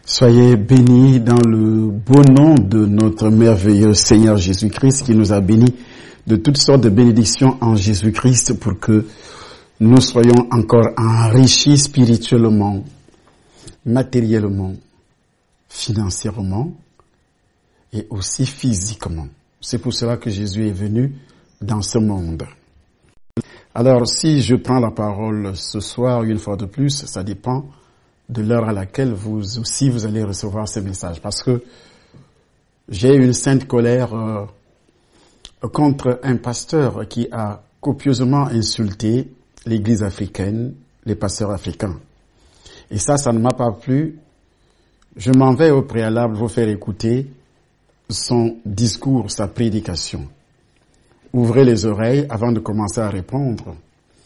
Soyez bénis dans le beau nom de notre merveilleux Seigneur Jésus-Christ qui nous a bénis de toutes sortes de bénédictions en Jésus-Christ pour que nous soyons encore enrichis spirituellement, matériellement, financièrement et aussi physiquement. C'est pour cela que Jésus est venu dans ce monde. Alors, si je prends la parole ce soir, une fois de plus, ça dépend de l'heure à laquelle vous aussi vous allez recevoir ce message. Parce que j'ai une sainte colère contre un pasteur qui a copieusement insulté l'église africaine, les pasteurs africains. Et ça ne m'a pas plu. Je m'en vais au préalable vous faire écouter son discours, sa prédication. Ouvrez les oreilles avant de commencer à répondre.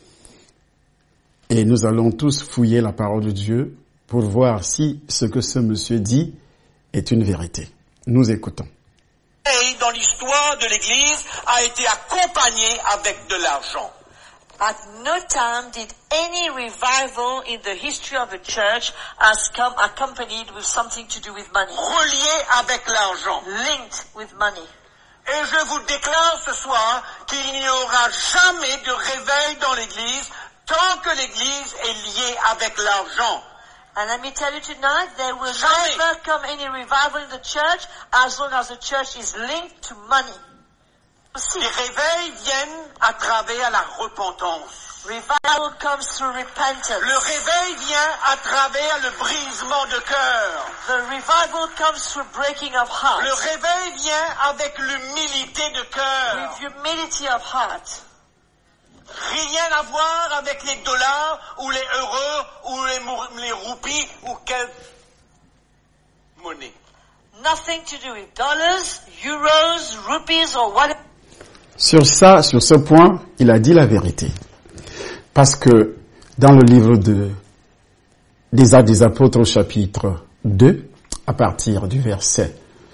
Et nous allons tous fouiller la parole de Dieu pour voir si ce que ce monsieur dit est une vérité. Nous écoutons. Dans l'histoire de l'Église a été accompagné avec de l'argent. At no time did any revival in the history of the church has come accompanied with something to do with money. Relié avec l'argent. Linked with money. Et je vous déclare ce soir qu'il n'y aura jamais de réveil dans l'Église tant que l'Église est liée avec l'argent. And let me tell you tonight, there will never come any revival in the church as long as the church is linked to money. Les réveils viennent à travers la repentance. Revival comes through repentance. Le réveil vient à travers le brisement de cœur. The revival comes through breaking of heart. Le réveil vient avec l'humilité de cœur. With humility of heart. Rien à voir avec les dollars ou les euros ou les roupies ou quelle monnaie. Nothing to do with dollars, euros, rupees or whatever. Sur ce point, il a dit la vérité. Parce que dans le livre des Actes des Apôtres au chapitre 2, à partir du verset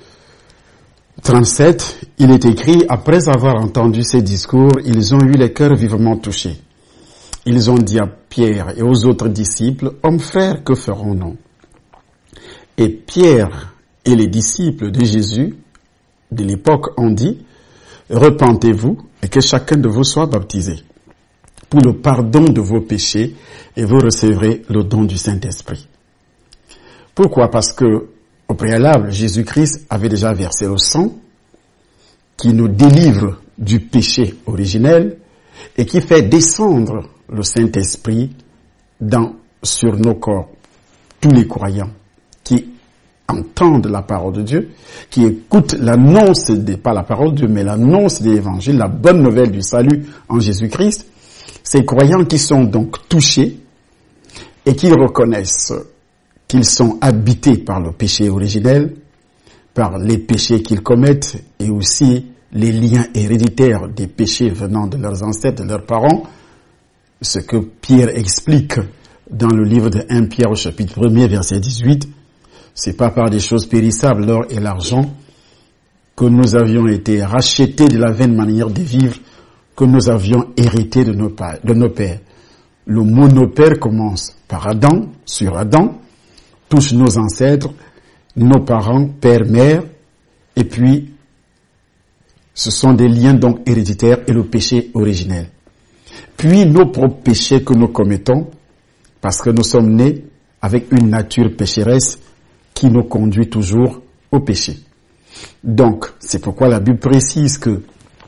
37, il est écrit, après avoir entendu ces discours, ils ont eu les cœurs vivement touchés. Ils ont dit à Pierre et aux autres disciples, hommes frères, que ferons-nous? Et Pierre et les disciples de Jésus de l'époque ont dit, repentez-vous et que chacun de vous soit baptisé pour le pardon de vos péchés et vous recevrez le don du Saint-Esprit. Pourquoi? Parce que au préalable, Jésus-Christ avait déjà versé le sang qui nous délivre du péché originel et qui fait descendre le Saint-Esprit sur nos corps. Tous les croyants qui entendent la parole de Dieu, qui écoutent l'annonce, pas la parole de Dieu, mais l'annonce de l'Évangile, la bonne nouvelle du salut en Jésus-Christ, ces croyants qui sont donc touchés et qui reconnaissent qu'ils sont habités par le péché originel, par les péchés qu'ils commettent et aussi les liens héréditaires des péchés venant de leurs ancêtres, de leurs parents, ce que Pierre explique dans le livre de 1 Pierre au chapitre 1er, verset 18, c'est pas par des choses périssables, l'or et l'argent, que nous avions été rachetés de la vaine manière de vivre que nous avions hérité de nos pères. Le mot nos pères commence par Adam, sur Adam, touche nos ancêtres, nos parents, père, mère, et puis ce sont des liens donc héréditaires et le péché originel. Puis nos propres péchés que nous commettons, parce que nous sommes nés avec une nature pécheresse qui nous conduit toujours au péché. Donc, c'est pourquoi la Bible précise que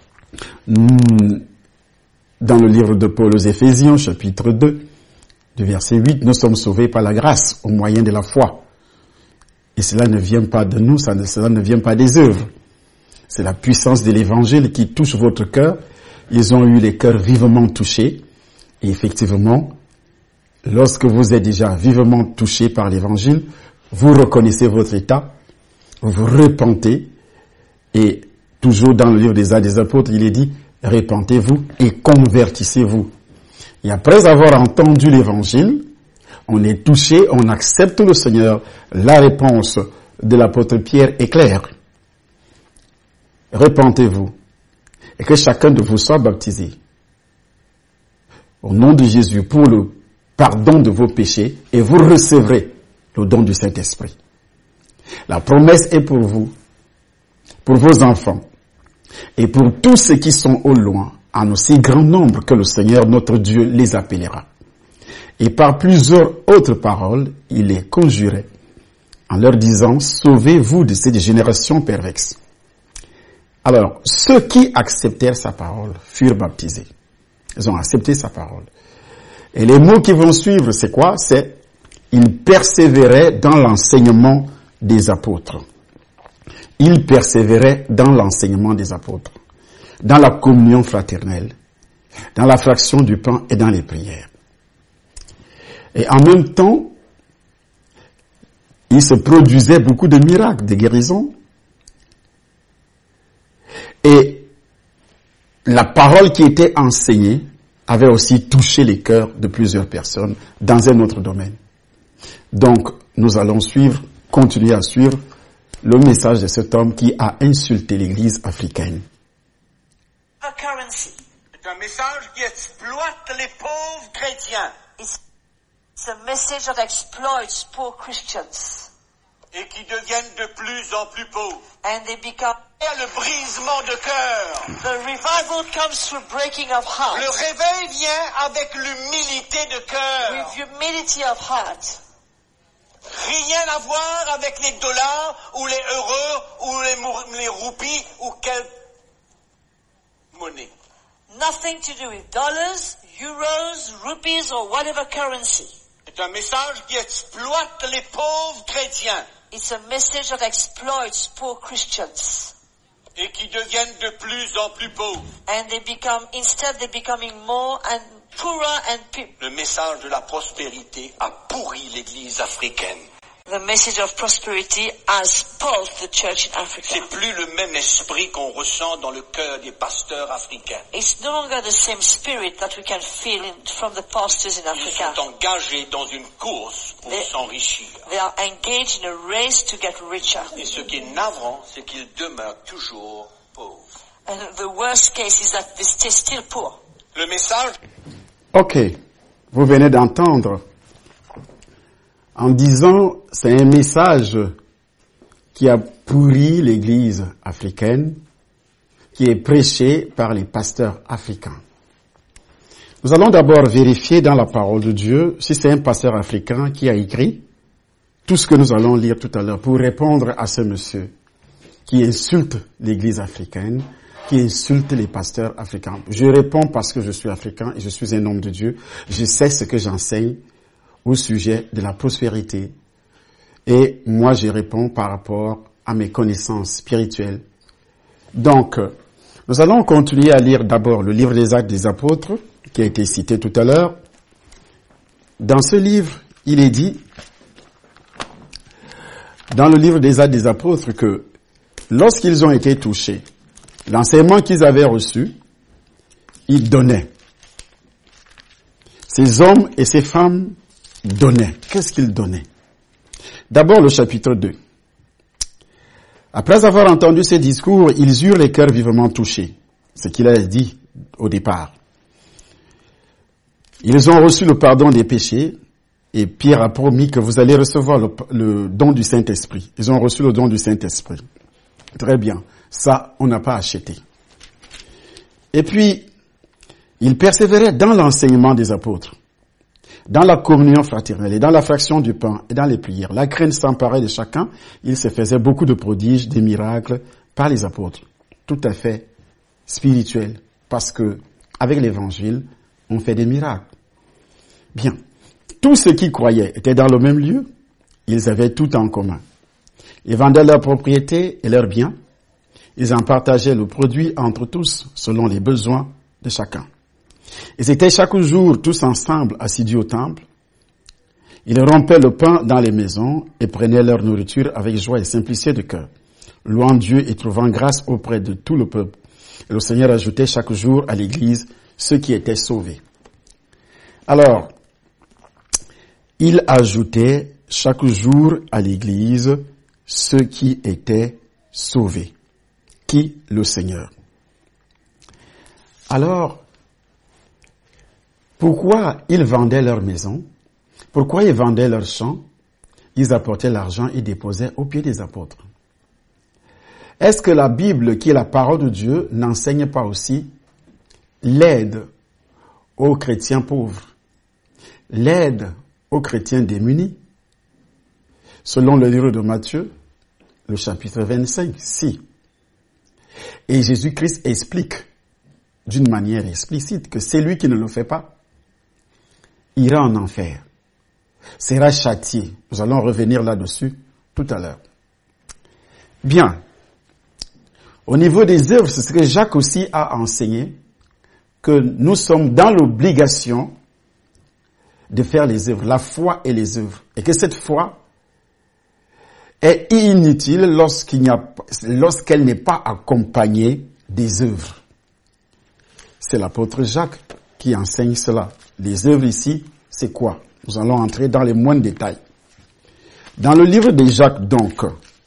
dans le livre de Paul aux Éphésiens, chapitre 2, du verset 8, nous sommes sauvés par la grâce au moyen de la foi. Et cela ne vient pas de nous, cela ne vient pas des œuvres. C'est la puissance de l'Évangile qui touche votre cœur. Ils ont eu les cœurs vivement touchés. Et effectivement, lorsque vous êtes déjà vivement touché par l'Évangile, vous reconnaissez votre état, vous vous repentez. Et toujours dans le livre des Actes des Apôtres, il est dit, repentez-vous et convertissez-vous. Et après avoir entendu l'Évangile, on est touché, on accepte le Seigneur. La réponse de l'apôtre Pierre est claire. Repentez-vous et que chacun de vous soit baptisé au nom de Jésus pour le pardon de vos péchés et vous recevrez le don du Saint-Esprit. La promesse est pour vous, pour vos enfants, et pour tous ceux qui sont au loin, en aussi grand nombre que le Seigneur notre Dieu les appellera. Et par plusieurs autres paroles, il les conjurait, en leur disant, sauvez-vous de cette génération perverse. Alors, ceux qui acceptèrent sa parole furent baptisés. Ils ont accepté sa parole. Et les mots qui vont suivre, c'est quoi? C'est, ils persévéraient dans l'enseignement des apôtres. Ils persévéraient dans l'enseignement des apôtres, dans la communion fraternelle, dans la fraction du pain et dans les prières. Et en même temps, il se produisait beaucoup de miracles, de guérisons. Et la parole qui était enseignée avait aussi touché les cœurs de plusieurs personnes dans un autre domaine. Donc, nous allons continuer à suivre le message de cet homme qui a insulté l'Église africaine. C'est un message qui exploite les pauvres chrétiens. It's a message that exploits poor Christians. Et qui deviennent de plus en plus pauvres. And they become... Le brisement de cœur. The revival comes through breaking of heart. Le réveil vient avec l'humilité de cœur. With humility of heart. Rien à voir avec les dollars, ou les euros, ou les roupies, ou quelle monnaie. Nothing to do with dollars, euros, rupees, or whatever currency. C'est un message qui exploite les pauvres chrétiens. It's a message that exploits poor Christians. Et qui deviennent de plus en plus pauvres. And instead they're becoming more and poorer and Le message de la prospérité a pourri l'Église africaine. The message of prosperity has spoiled the church in Africa. C'est plus le même esprit qu'on ressent dans le cœur des pasteurs africains. It's no longer the same spirit that we can feel from the pastors in Africa. Ils sont engagés dans une course pour s'enrichir. They are engaged in a race to get richer. Et ce qui est navrant, c'est qu'ils demeurent toujours pauvres. And the worst case is that they stay still poor. Le message... Ok, vous venez d'entendre en disant c'est un message qui a pourri l'Église africaine, qui est prêché par les pasteurs africains. Nous allons d'abord vérifier dans la parole de Dieu si c'est un pasteur africain qui a écrit tout ce que nous allons lire tout à l'heure pour répondre à ce monsieur qui insulte l'Église africaine, qui insulte les pasteurs africains. Je réponds parce que je suis africain et je suis un homme de Dieu. Je sais ce que j'enseigne au sujet de la prospérité. Et moi, je réponds par rapport à mes connaissances spirituelles. Donc, nous allons continuer à lire d'abord le livre des Actes des Apôtres, qui a été cité tout à l'heure. Dans ce livre, il est dit, dans le livre des Actes des Apôtres, que lorsqu'ils ont été touchés, l'enseignement qu'ils avaient reçu, ils donnaient. Ces hommes et ces femmes donnaient. Qu'est-ce qu'ils donnaient? D'abord le chapitre 2. Après avoir entendu ces discours, ils eurent les cœurs vivement touchés. Ce qu'il a dit au départ. Ils ont reçu le pardon des péchés et Pierre a promis que vous allez recevoir le don du Saint-Esprit. Ils ont reçu le don du Saint-Esprit. Très bien. Ça, on n'a pas acheté. Et puis, ils persévéraient dans l'enseignement des apôtres, dans la communion fraternelle et dans la fraction du pain et dans les prières. La crainte s'emparait de chacun. Il se faisait beaucoup de prodiges, des miracles par les apôtres. Tout à fait spirituel, parce que avec l'évangile, on fait des miracles. Bien. Tous ceux qui croyaient étaient dans le même lieu. Ils avaient tout en commun. Ils vendaient leurs propriétés et leurs biens. Ils en partageaient le produit entre tous, selon les besoins de chacun. Ils étaient chaque jour tous ensemble assidus au temple. Ils rompaient le pain dans les maisons et prenaient leur nourriture avec joie et simplicité de cœur, louant Dieu et trouvant grâce auprès de tout le peuple. Et le Seigneur ajoutait chaque jour à l'Église ceux qui étaient sauvés. Alors, il ajoutait chaque jour à l'Église ceux qui étaient sauvés. Qui? Le Seigneur. Alors, pourquoi ils vendaient leur maison? Pourquoi ils vendaient leurs champs? ils apportaient l'argent et déposaient aux pieds des apôtres. Est-ce que la Bible, qui est la parole de Dieu, n'enseigne pas aussi l'aide aux chrétiens pauvres, l'aide aux chrétiens démunis? Selon le livre de Matthieu, le chapitre 25, si. Et Jésus-Christ explique d'une manière explicite que celui qui ne le fait pas ira en enfer, sera châtié. Nous allons revenir là-dessus tout à l'heure. Bien. Au niveau des œuvres, c'est ce que Jacques aussi a enseigné, que nous sommes dans l'obligation de faire les œuvres, la foi et les œuvres. Et que cette foi est inutile lorsqu'elle n'est pas accompagnée des œuvres. C'est l'apôtre Jacques qui enseigne cela. Les œuvres ici, c'est quoi? Nous allons entrer dans les moindres détails. Dans le livre de Jacques, donc,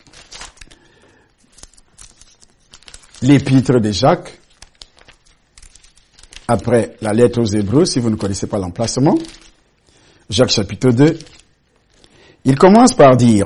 l'épître de Jacques, après la lettre aux Hébreux, si vous ne connaissez pas l'emplacement, Jacques chapitre 2, il commence par dire,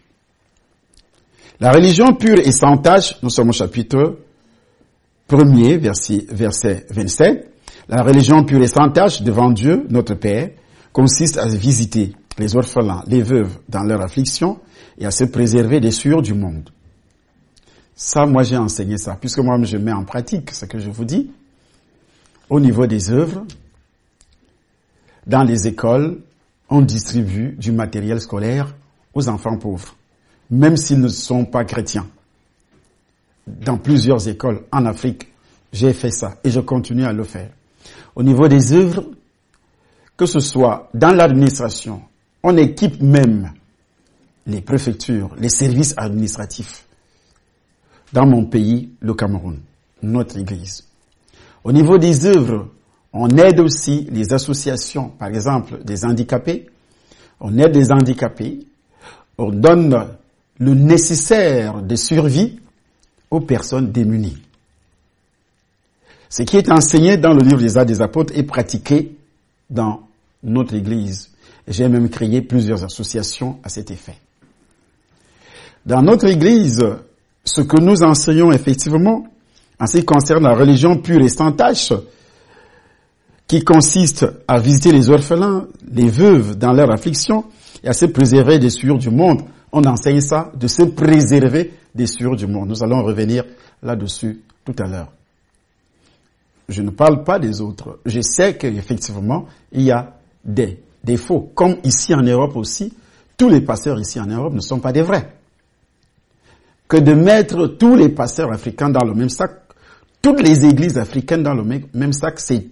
la religion pure et sans tache, nous sommes au chapitre 1er, verset 27, la religion pure et sans tache devant Dieu, notre Père, consiste à visiter les orphelins, les veuves dans leur affliction et à se préserver des souillures du monde. Ça, moi, j'ai enseigné ça, puisque moi, je mets en pratique ce que je vous dis. Au niveau des œuvres, dans les écoles, on distribue du matériel scolaire aux enfants pauvres, même s'ils ne sont pas chrétiens. Dans plusieurs écoles en Afrique, j'ai fait ça et je continue à le faire. Au niveau des œuvres, que ce soit dans l'administration, on équipe même les préfectures, les services administratifs. Dans mon pays, le Cameroun, notre église. Au niveau des œuvres, on aide aussi les associations, par exemple des handicapés. On aide les handicapés. On donne le nécessaire de survie aux personnes démunies. Ce qui est enseigné dans le livre des Actes des Apôtres est pratiqué dans notre église. J'ai même créé plusieurs associations à cet effet. Dans notre église, ce que nous enseignons effectivement, en ce qui concerne la religion pure et sans tache, qui consiste à visiter les orphelins, les veuves dans leur affliction et à se préserver des souillures du monde, on enseigne ça, de se préserver des souillures du monde. Nous allons revenir là-dessus tout à l'heure. Je ne parle pas des autres. Je sais qu'effectivement, il y a des défauts. Comme ici en Europe aussi, tous les pasteurs ici en Europe ne sont pas des vrais. Que de mettre tous les pasteurs africains dans le même sac, toutes les églises africaines dans le même sac, c'est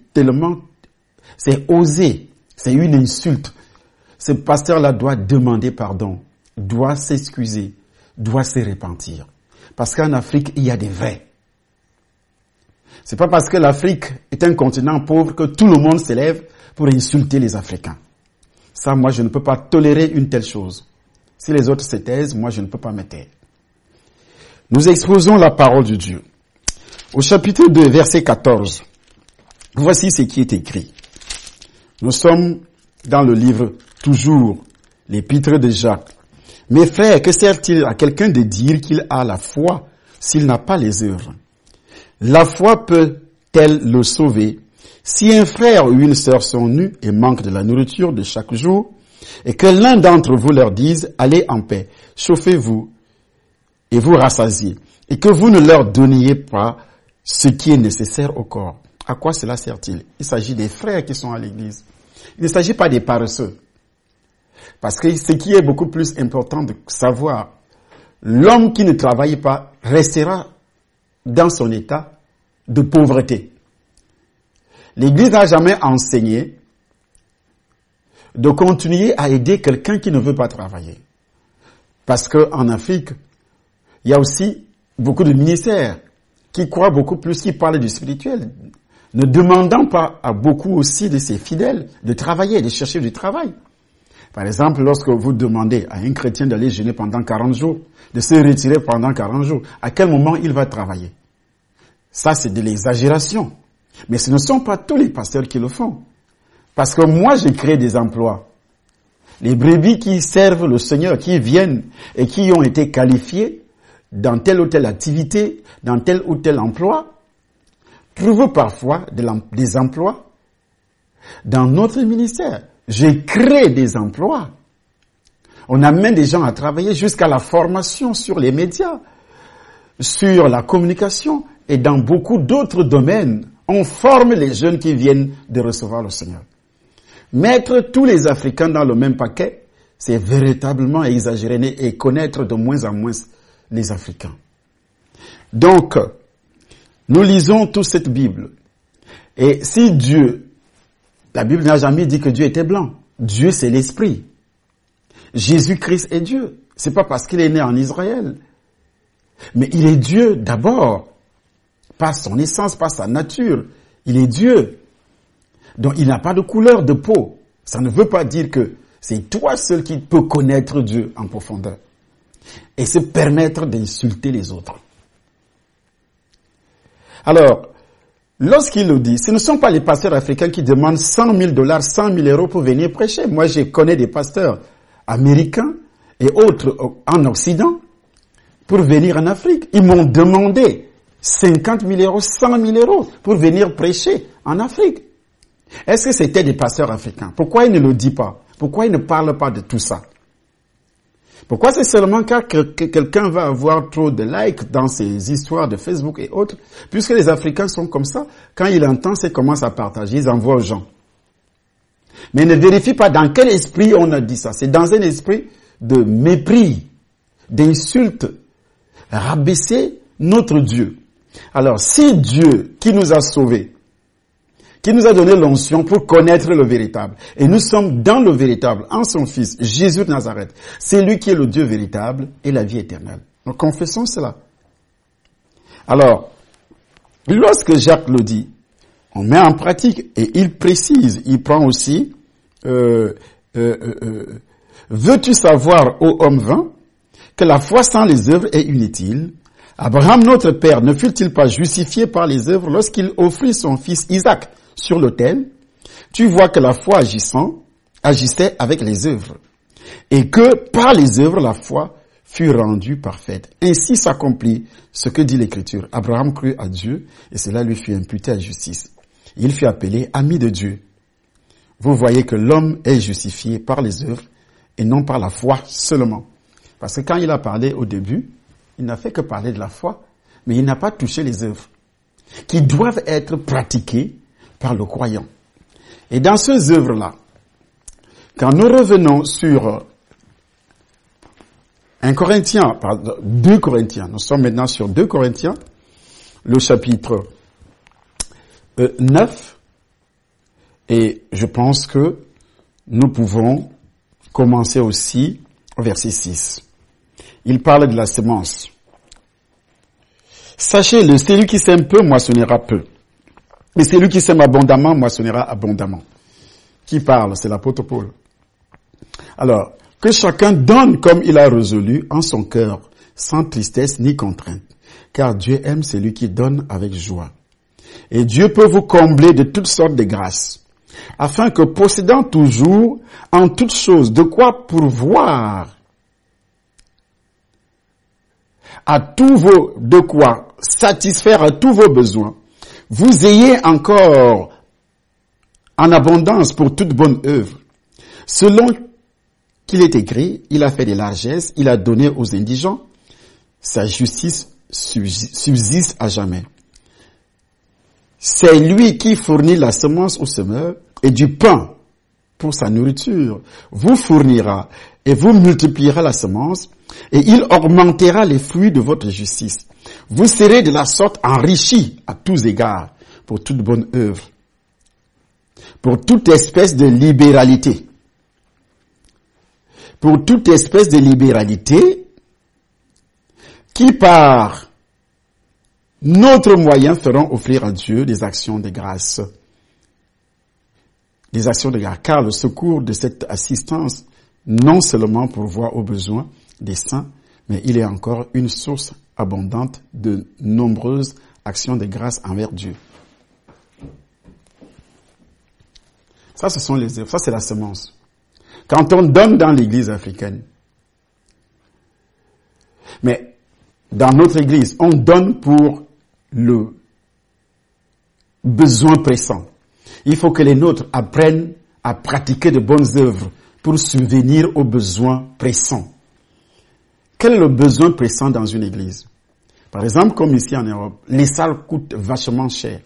osé, c'est une insulte. Ce pasteur-là doit demander pardon, doit s'excuser, doit se repentir. Parce qu'en Afrique, il y a des vrais. C'est pas parce que l'Afrique est un continent pauvre que tout le monde s'élève pour insulter les Africains. Ça, moi, je ne peux pas tolérer une telle chose. Si les autres se taisent, moi, je ne peux pas me taire. Nous exposons la parole de Dieu. Au chapitre 2, verset 14, voici ce qui est écrit. Nous sommes dans le livre, toujours, l'épître de Jacques. Mes frères, que sert-il à quelqu'un de dire qu'il a la foi s'il n'a pas les œuvres? La foi peut-elle le sauver? Si un frère ou une sœur sont nus et manquent de la nourriture de chaque jour, et que l'un d'entre vous leur dise, allez en paix, chauffez-vous et vous rassasiez, et que vous ne leur donniez pas ce qui est nécessaire au corps. À quoi cela sert-il? Il s'agit des frères qui sont à l'église. Il ne s'agit pas des paresseux. Parce que ce qui est beaucoup plus important de savoir, l'homme qui ne travaille pas restera dans son état de pauvreté. L'Église n'a jamais enseigné de continuer à aider quelqu'un qui ne veut pas travailler. Parce qu'en Afrique, il y a aussi beaucoup de ministères qui croient beaucoup plus, qui parlent du spirituel, ne demandant pas à beaucoup aussi de ses fidèles de travailler, de chercher du travail. Par exemple, lorsque vous demandez à un chrétien d'aller jeûner pendant 40 jours, de se retirer pendant 40 jours, à quel moment il va travailler? Ça, c'est de l'exagération. Mais ce ne sont pas tous les pasteurs qui le font. Parce que moi, j'ai créé des emplois. Les brebis qui servent le Seigneur, qui viennent et qui ont été qualifiés dans telle ou telle activité, dans tel ou tel emploi, trouvent parfois des emplois dans notre ministère. J'ai créé des emplois. On amène des gens à travailler jusqu'à la formation sur les médias, sur la communication et dans beaucoup d'autres domaines. On forme les jeunes qui viennent de recevoir le Seigneur. Mettre tous les Africains dans le même paquet, c'est véritablement exagérer et connaître de moins en moins les Africains. Donc, nous lisons toute cette Bible. Et si Dieu, la Bible n'a jamais dit que Dieu était blanc. Dieu, c'est l'Esprit. Jésus-Christ est Dieu. C'est pas parce qu'il est né en Israël. Mais il est Dieu d'abord. Pas son essence, pas sa nature. Il est Dieu. Donc il n'a pas de couleur de peau. Ça ne veut pas dire que c'est toi seul qui peux connaître Dieu en profondeur. Et se permettre d'insulter les autres. Alors, lorsqu'il le dit, ce ne sont pas les pasteurs africains qui demandent $100 000, 100 000 euros pour venir prêcher. Moi, je connais des pasteurs américains et autres en Occident pour venir en Afrique. Ils m'ont demandé 50 000 euros, 100 000 euros pour venir prêcher en Afrique. Est-ce que c'était des pasteurs africains? Pourquoi il ne le dit pas? Pourquoi il ne parle pas de tout ça? Pourquoi c'est seulement quand quelqu'un va avoir trop de likes dans ses histoires de Facebook et autres? Puisque les Africains sont comme ça, quand ils entendent, ils commencent à partager, ils envoient aux gens. Mais ne vérifie pas dans quel esprit on a dit ça. C'est dans un esprit de mépris, d'insulte, rabaisser notre Dieu. Alors, si Dieu, qui nous a sauvés, qui nous a donné l'onction pour connaître le véritable, et nous sommes dans le véritable, en son Fils, Jésus de Nazareth, c'est lui qui est le Dieu véritable et la vie éternelle. Donc, confessons cela. Alors, lorsque Jacques le dit, on met en pratique, et il précise, il prend aussi, veux-tu savoir, ô homme vain, que la foi sans les œuvres est inutile? Abraham, notre père, ne fut-il pas justifié par les œuvres lorsqu'il offrit son fils Isaac sur l'autel? Tu vois que la foi agissait avec les œuvres, et que par les œuvres, la foi fut rendue parfaite. Ainsi s'accomplit ce que dit l'Écriture. Abraham crut à Dieu, et cela lui fut imputé à justice. Il fut appelé ami de Dieu. Vous voyez que l'homme est justifié par les œuvres, et non par la foi seulement. Parce que quand il a parlé au début, il n'a fait que parler de la foi, mais il n'a pas touché les œuvres, qui doivent être pratiquées par le croyant. Et dans ces œuvres-là, quand nous revenons sur 2 Corinthiens, nous sommes maintenant sur 2 Corinthiens, le chapitre 9, et je pense que nous pouvons commencer aussi au verset 6. Il parle de la semence. Sachez-le, celui qui sème peu moissonnera peu. Et celui qui sème abondamment moissonnera abondamment. Qui parle? C'est l'apôtre Paul. Alors, que chacun donne comme il a résolu en son cœur, sans tristesse ni contrainte. Car Dieu aime celui qui donne avec joie. Et Dieu peut vous combler de toutes sortes de grâces, afin que possédant toujours en toutes choses de quoi pourvoir de quoi satisfaire à tous vos besoins, vous ayez encore en abondance pour toute bonne œuvre. Selon qu'il est écrit, il a fait des largesses, il a donné aux indigents, sa justice subsiste à jamais. C'est lui qui fournit la semence au semeur et du pain pour sa nourriture, vous fournira et vous multipliera la semence, et il augmentera les fruits de votre justice. Vous serez de la sorte enrichis à tous égards pour toute bonne œuvre, pour toute espèce de libéralité. Pour toute espèce de libéralité qui par notre moyen feront offrir à Dieu des actions de grâce. Des actions de grâce, car le secours de cette assistance, non seulement pourvoit aux besoins des saints, mais il est encore une source abondante de nombreuses actions de grâce envers Dieu. Ça, ce sont les œuvres. Ça, c'est la semence. quand on donne dans l'église africaine, mais dans notre église, on donne pour le besoin pressant. Il faut que les nôtres apprennent à pratiquer de bonnes œuvres pour subvenir aux besoins pressants. Quel est le besoin pressant dans une église? Par exemple, comme ici en Europe, les salles coûtent vachement cher.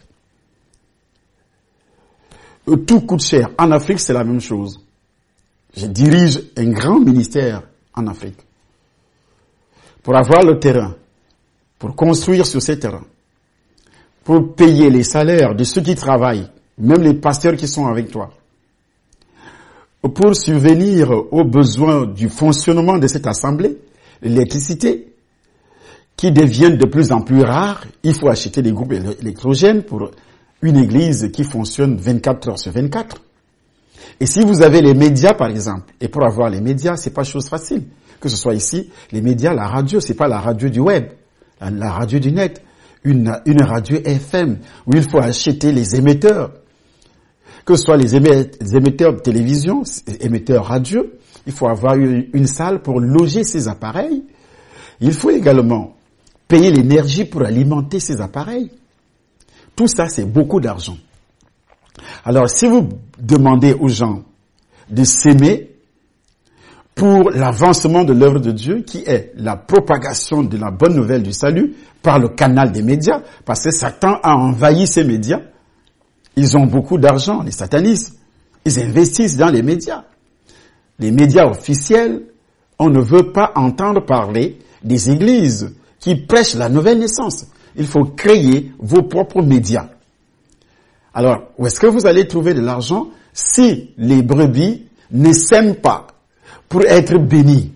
Tout coûte cher. En Afrique, c'est la même chose. Je dirige un grand ministère en Afrique. Pour avoir le terrain, pour construire sur ces terrains, pour payer les salaires de ceux qui travaillent, même les pasteurs qui sont avec toi, pour subvenir aux besoins du fonctionnement de cette assemblée, l'électricité, qui deviennent de plus en plus rares, il faut acheter des groupes électrogènes pour une église qui fonctionne 24 heures sur 24. Et si vous avez les médias, par exemple, et pour avoir les médias, c'est pas chose facile. Que ce soit ici, les médias, la radio, c'est pas la radio du web, la radio du net, une radio FM, où il faut acheter les émetteurs. Que ce soit les émetteurs de télévision, émetteurs radio, il faut avoir une salle pour loger ces appareils. Il faut également payer l'énergie pour alimenter ces appareils. Tout ça, c'est beaucoup d'argent. Alors, si vous demandez aux gens de s'aimer pour l'avancement de l'œuvre de Dieu, qui est la propagation de la bonne nouvelle du salut par le canal des médias, parce que Satan a envahi ces médias, ils ont beaucoup d'argent, les satanistes, ils investissent dans les médias. Les médias officiels, on ne veut pas entendre parler des églises qui prêchent la nouvelle naissance. Il faut créer vos propres médias. Alors, où est-ce que vous allez trouver de l'argent si les brebis ne s'aiment pas pour être bénis?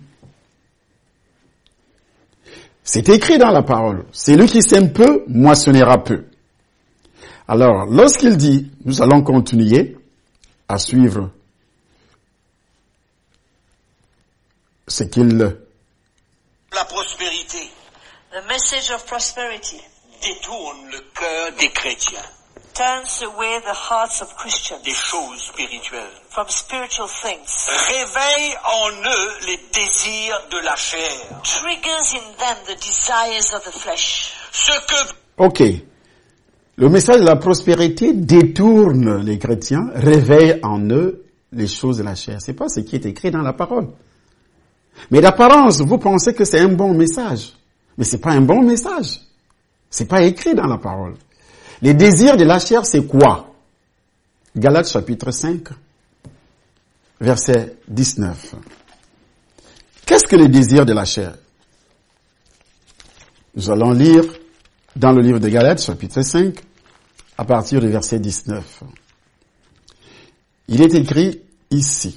C'est écrit dans la parole. Celui qui sème peu, moissonnera peu. Alors, lorsqu'il dit, nous allons continuer à suivre ce qu'il... La prospérité The message of prosperity détourne le cœur des chrétiens turns away the hearts of Christians des choses spirituelles. from spiritual things, Réveille en eux les désirs de la chair. triggers in them the desires of the flesh. Ce que Ok. Le message de la prospérité détourne les chrétiens, réveille en eux les choses de la chair. C'est pas ce qui est écrit dans la parole. Mais d'apparence, vous pensez que c'est un bon message. Mais c'est pas un bon message. C'est pas écrit dans la parole. Les désirs de la chair, c'est quoi? Galates chapitre 5, verset 19. Qu'est-ce que les désirs de la chair? Nous allons lire dans le livre de Galates chapitre 5, à partir du verset 19. Il est écrit ici.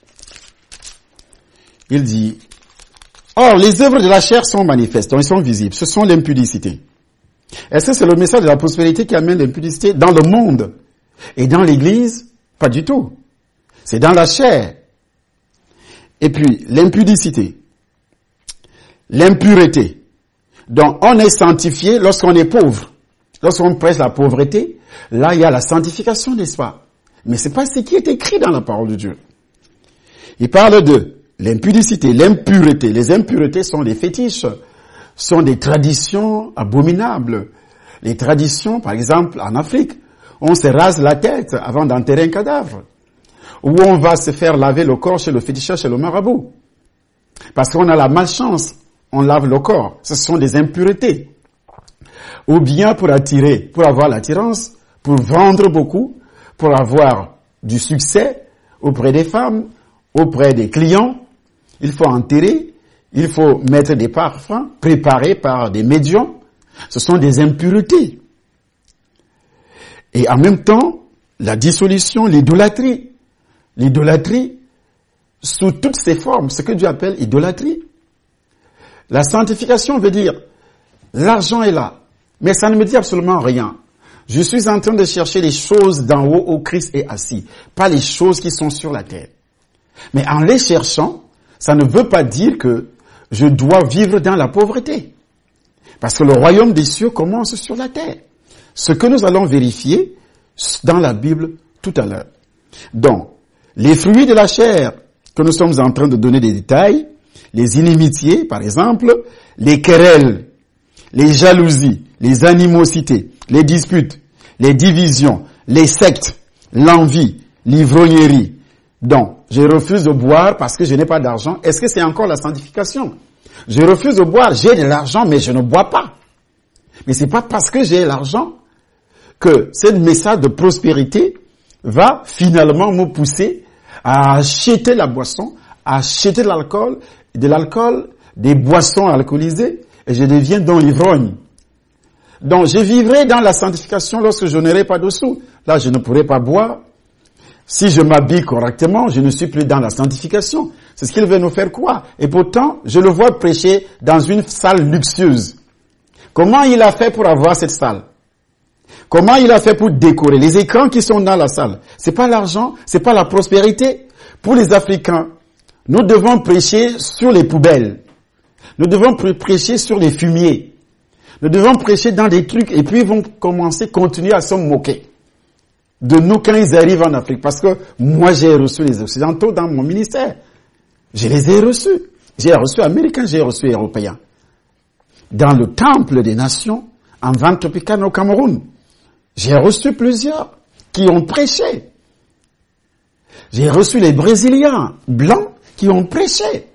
Il dit, or, les œuvres de la chair sont manifestes, donc ils sont visibles. Ce sont l'impudicité. Est-ce que c'est le message de la prospérité qui amène l'impudicité dans le monde? Et dans l'église? Pas du tout. C'est dans la chair. Et puis, l'impudicité. L'impureté. Donc, on est sanctifié lorsqu'on est pauvre. Lorsqu'on prêche la pauvreté, là, il y a la sanctification, n'est-ce pas? Mais c'est pas ce qui est écrit dans la parole de Dieu. Il parle de l'impudicité, l'impureté. Les impuretés sont des fétiches, sont des traditions abominables. Les traditions, par exemple, en Afrique, on se rase la tête avant d'enterrer un cadavre. Ou on va se faire laver le corps chez le féticheur, chez le marabout. Parce qu'on a la malchance, on lave le corps. Ce sont des impuretés. Ou bien pour attirer, pour avoir l'attirance, pour vendre beaucoup, pour avoir du succès auprès des femmes, auprès des clients. Il faut enterrer, il faut mettre des parfums préparés par des médiums. Ce sont des impuretés. Et en même temps, la dissolution, l'idolâtrie. L'idolâtrie, sous toutes ses formes, ce que Dieu appelle idolâtrie. La sanctification veut dire, l'argent est là, mais ça ne me dit absolument rien. Je suis en train de chercher les choses d'en haut où Christ est assis, pas les choses qui sont sur la terre. Mais en les cherchant, ça ne veut pas dire que je dois vivre dans la pauvreté. Parce que le royaume des cieux commence sur la terre. Ce que nous allons vérifier dans la Bible tout à l'heure. Donc, les fruits de la chair, que nous sommes en train de donner des détails, les inimitiés, par exemple, les querelles, les jalousies, les animosités, les disputes, les divisions, les sectes, l'envie, l'ivrognerie. Donc, je refuse de boire parce que je n'ai pas d'argent. Est-ce que c'est encore la sanctification? Je refuse de boire, j'ai de l'argent, mais je ne bois pas. Mais c'est pas parce que j'ai l'argent que ce message de prospérité va finalement me pousser à acheter la boisson, à acheter de l'alcool, des boissons alcoolisées, et je deviens dans l'ivrogne. Donc, je vivrai dans la sanctification lorsque je n'aurai pas de sous. Là, je ne pourrai pas boire. Si je m'habille correctement, je ne suis plus dans la sanctification. C'est ce qu'il veut nous faire croire. Et pourtant, je le vois prêcher dans une salle luxueuse. Comment il a fait pour avoir cette salle? Comment il a fait pour décorer? Les écrans qui sont dans la salle, c'est pas l'argent, c'est pas la prospérité. Pour les Africains, nous devons prêcher sur les poubelles. Nous devons prêcher sur les fumiers. Nous devons prêcher dans des trucs et puis ils vont continuer à se moquer de nous quand ils arrivent en Afrique. Parce que moi, j'ai reçu les Occidentaux dans mon ministère. Je les ai reçus. J'ai reçu Américains, j'ai reçu Européens. Dans le temple des nations, en Vantopicane au Cameroun, j'ai reçu plusieurs qui ont prêché. J'ai reçu les Brésiliens blancs qui ont prêché.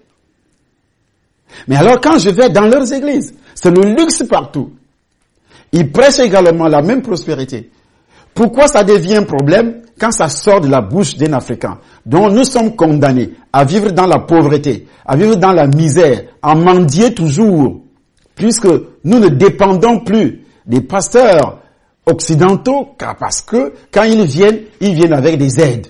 Mais alors quand je vais dans leurs églises, c'est le luxe partout. Ils prêchent également la même prospérité. Pourquoi ça devient un problème quand ça sort de la bouche d'un Africain, dont nous sommes condamnés à vivre dans la pauvreté, à vivre dans la misère, à mendier toujours, puisque nous ne dépendons plus des pasteurs occidentaux, parce que quand ils viennent avec des aides.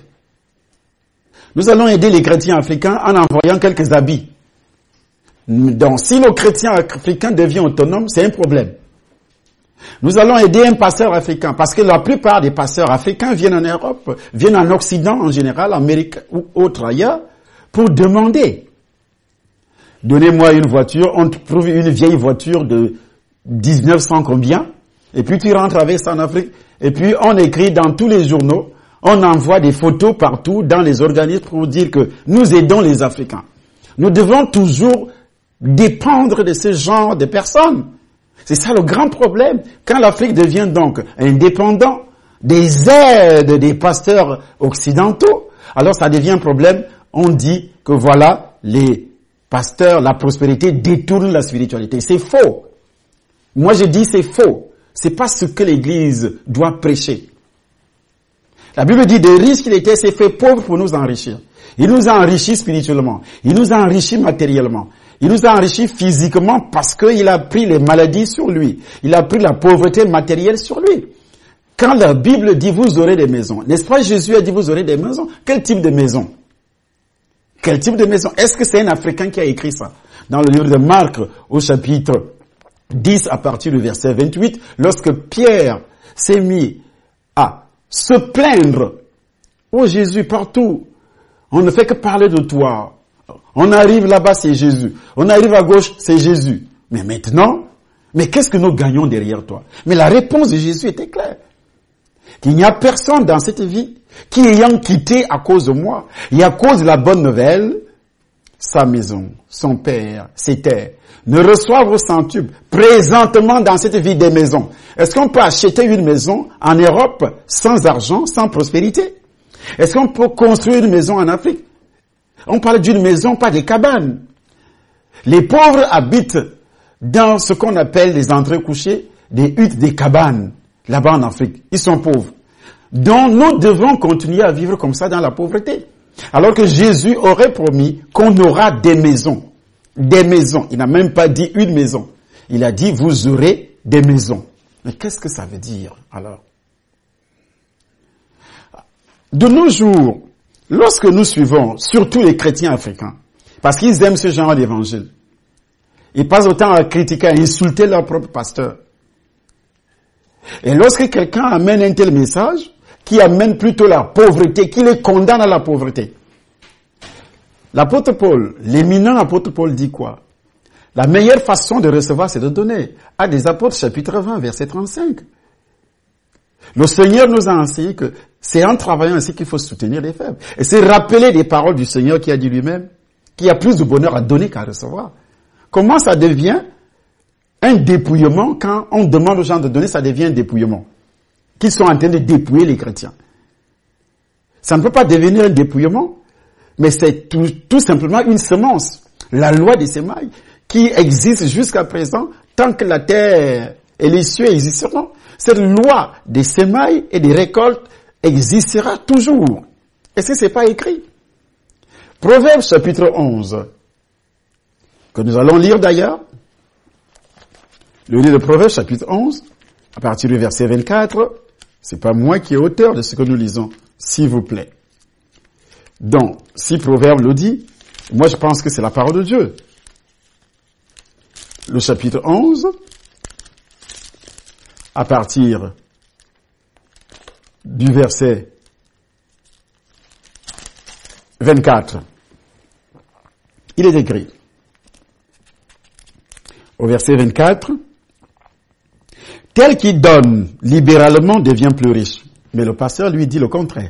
Nous allons aider les chrétiens africains en envoyant quelques habits. Donc, si nos chrétiens africains deviennent autonomes, c'est un problème. Nous allons aider un pasteur africain, parce que la plupart des pasteurs africains viennent en Europe, viennent en Occident en général, Amérique ou autre ailleurs, pour demander. Donnez-moi une voiture, on te trouve une vieille voiture de 1900 combien, et puis tu rentres avec ça en Afrique, et puis on écrit dans tous les journaux, on envoie des photos partout dans les organismes pour dire que nous aidons les Africains. Nous devons toujours dépendre de ce genre de personnes. C'est ça le grand problème. Quand l'Afrique devient donc indépendante des aides des pasteurs occidentaux, alors ça devient un problème. On dit que voilà, les pasteurs, la prospérité détourne la spiritualité. C'est faux. Moi je dis c'est faux. C'est pas ce que l'Église doit prêcher. La Bible dit des riches qu'il était, s'est fait pauvre pour nous enrichir. Il nous a enrichis spirituellement. Il nous a enrichis matériellement. Il nous a enrichis physiquement parce qu'il a pris les maladies sur lui. Il a pris la pauvreté matérielle sur lui. Quand la Bible dit vous aurez des maisons, n'est-ce pas Jésus a dit vous aurez des maisons? Quel type de maison? Quel type de maison? Est-ce que c'est un Africain qui a écrit ça? Dans le livre de Marc, au chapitre 10, à partir du verset 28, lorsque Pierre s'est mis à se plaindre. Oh Jésus, partout, on ne fait que parler de toi. On arrive là-bas, c'est Jésus. On arrive à gauche, c'est Jésus. Mais maintenant, mais qu'est-ce que nous gagnons derrière toi? Mais la réponse de Jésus était claire. Qu'il n'y a personne dans cette vie qui, ayant quitté à cause de moi, et à cause de la bonne nouvelle, sa maison, son père, ses terres, ne reçoivent au centuple présentement dans cette vie des maisons. Est-ce qu'on peut acheter une maison en Europe sans argent, sans prospérité? Est-ce qu'on peut construire une maison en Afrique? On parle d'une maison, pas des cabanes. Les pauvres habitent dans ce qu'on appelle des entrecouchés, des huttes, des cabanes, là-bas en Afrique. Ils sont pauvres. Donc nous devons continuer à vivre comme ça dans la pauvreté. Alors que Jésus aurait promis qu'on aura des maisons. Des maisons. Il n'a même pas dit une maison. Il a dit vous aurez des maisons. Mais qu'est-ce que ça veut dire alors? De nos jours, lorsque nous suivons, surtout les chrétiens africains, parce qu'ils aiment ce genre d'évangile, ils passent autant à critiquer, à insulter leur propre pasteur. Et lorsque quelqu'un amène un tel message, qui amène plutôt la pauvreté, qui les condamne à la pauvreté, l'apôtre Paul, l'éminent apôtre Paul dit quoi? La meilleure façon de recevoir, c'est de donner. Actes des apôtres, chapitre 20, verset 35. Le Seigneur nous a enseigné que c'est en travaillant ainsi qu'il faut soutenir les faibles. Et c'est rappeler les paroles du Seigneur qui a dit lui-même qu'il y a plus de bonheur à donner qu'à recevoir. Comment ça devient un dépouillement quand on demande aux gens de donner, ça devient un dépouillement. Qu'ils sont en train de dépouiller les chrétiens. Ça ne peut pas devenir un dépouillement, mais c'est tout simplement une semence. La loi des semailles qui existe jusqu'à présent tant que la terre et les cieux existeront. Cette loi des semailles et des récoltes existera toujours. Est-ce que c'est pas écrit? Proverbes chapitre 11, que nous allons lire d'ailleurs. Le livre de Proverbes chapitre 11, à partir du verset 24, c'est pas moi qui est auteur de ce que nous lisons, s'il vous plaît. Donc, si Proverbe le dit, moi je pense que c'est la parole de Dieu. Le chapitre 11, à partir du verset 24, il est écrit, au verset 24, « Tel qui donne libéralement devient plus riche. » Mais le pasteur lui dit le contraire,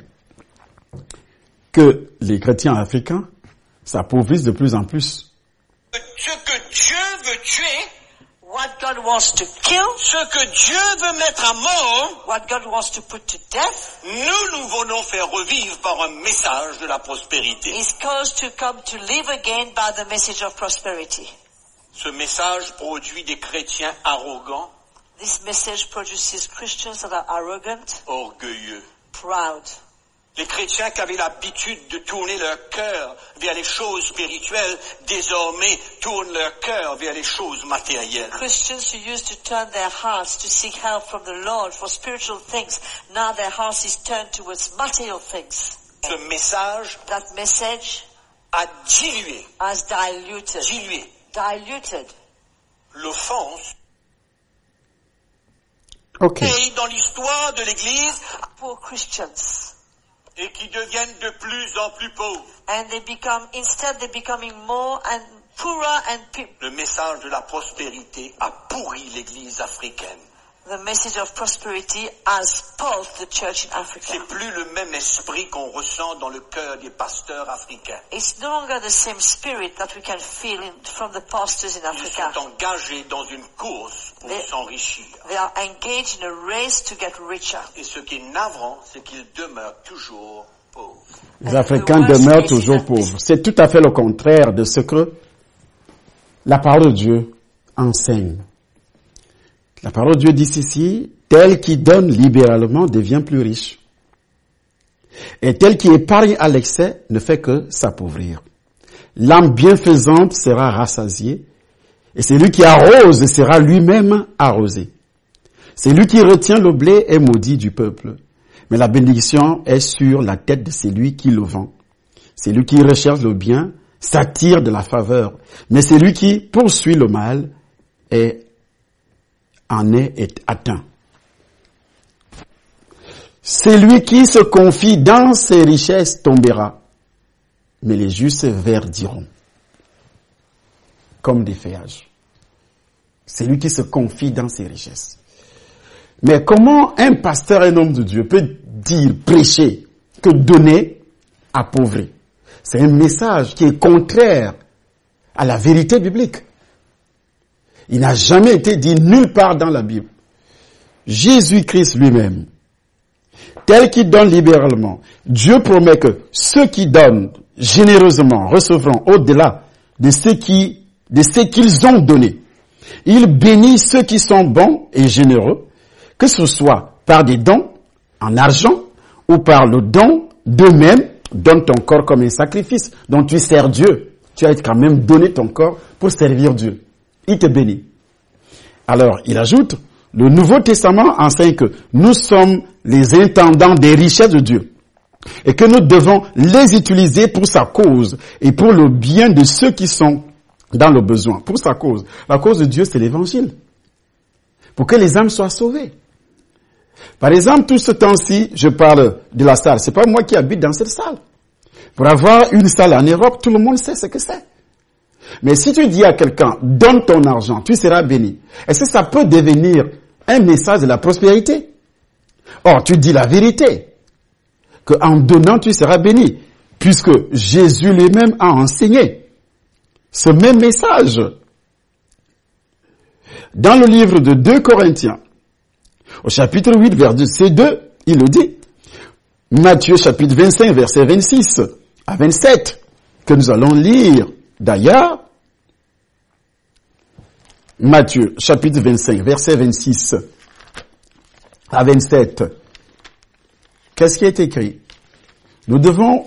que les chrétiens africains s'appauvrissent de plus en plus. Ce que Dieu veut tuer, What God wants to kill, ce que Dieu veut mettre à mort, what God wants to put to death, nous voulons faire revivre par un message de la prospérité. is caused to come to live again by the message of prosperity. Ce message produit des chrétiens arrogants, This message produces Christians that are arrogant, orgueilleux. proud. Les chrétiens qui avaient l'habitude de tourner leur cœur vers les choses spirituelles, désormais tournent leur cœur vers les choses matérielles. Christians who used to turn their hearts to seek help from the Lord for spiritual things, now their hearts is turned towards material things. Ce message That message a dilué has diluted l'offense Ok. et dans l'histoire de l'Église poor Christians. et qui deviennent de plus en plus pauvres. And they're becoming more and poorer and Le message de la prospérité a pourri l'Église africaine. the message of prosperity has spoiled the church in Africa. C'est plus le même esprit qu'on ressent dans le cœur des pasteurs africains. It's no longer the same spirit that we can feel from the pastors in Ils Africa. sont engagés dans une course pour s'enrichir. They are engaged in a race to get richer. Et ce qui est navrant, c'est qu'ils demeurent toujours pauvres. Les Africains demeurent toujours pauvres. C'est tout à fait le contraire de ce que la parole de Dieu enseigne. La parole de Dieu dit ici, tel qui donne libéralement devient plus riche. Et tel qui épargne à l'excès ne fait que s'appauvrir. L'âme bienfaisante sera rassasiée, et celui qui arrose sera lui-même arrosé. Celui qui retient le blé est maudit du peuple, mais la bénédiction est sur la tête de celui qui le vend. Celui qui recherche le bien s'attire de la faveur, mais celui qui poursuit le mal en est atteint. Celui qui se confie dans ses richesses tombera, mais les justes verdiront comme des feuillages. Celui qui se confie dans ses richesses. Mais comment un pasteur, un homme de Dieu peut dire, prêcher, que donner, appauvrir? C'est un message qui est contraire à la vérité biblique. Il n'a jamais été dit nulle part dans la Bible. Jésus-Christ lui-même, tel qu'il donne libéralement, Dieu promet que ceux qui donnent généreusement recevront au-delà de ce qu'ils ont donné. Il bénit ceux qui sont bons et généreux, que ce soit par des dons en argent ou par le don d'eux-mêmes. Donne ton corps comme un sacrifice dont tu sers Dieu. Tu as quand même donné ton corps pour servir Dieu. Il te bénit. Alors, il ajoute, le Nouveau Testament enseigne que nous sommes les intendants des richesses de Dieu et que nous devons les utiliser pour sa cause et pour le bien de ceux qui sont dans le besoin. Pour sa cause. La cause de Dieu, c'est l'évangile. Pour que les âmes soient sauvées. Par exemple, tout ce temps-ci, je parle de la salle. C'est pas moi qui habite dans cette salle. Pour avoir une salle en Europe, tout le monde sait ce que c'est. Mais si tu dis à quelqu'un, donne ton argent, tu seras béni. Est-ce que ça peut devenir un message de la prospérité? Or, tu dis la vérité, qu'en donnant, tu seras béni, puisque Jésus lui-même a enseigné ce même message. Dans le livre de 2 Corinthiens, au chapitre 8, verset 2, il le dit. Matthieu chapitre 25, verset 26 à 27, que nous allons lire d'ailleurs. Matthieu chapitre 25, verset 26 à 27. Qu'est-ce qui est écrit? Nous devons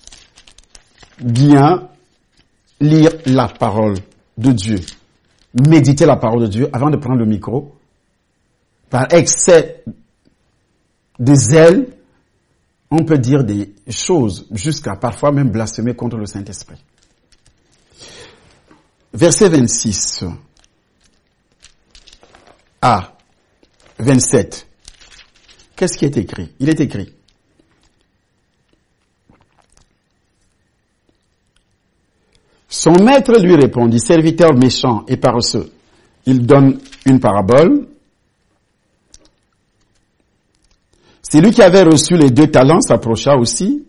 bien lire la parole de Dieu, méditer la parole de Dieu avant de prendre le micro. Par excès de zèle, on peut dire des choses jusqu'à parfois même blasphémer contre le Saint-Esprit. Verset 26 à 27. Qu'est-ce qui est écrit? Il est écrit: son maître lui répondit, serviteur méchant et paresseux. Il donne une parabole. Celui qui avait reçu les 2 talents s'approcha aussi.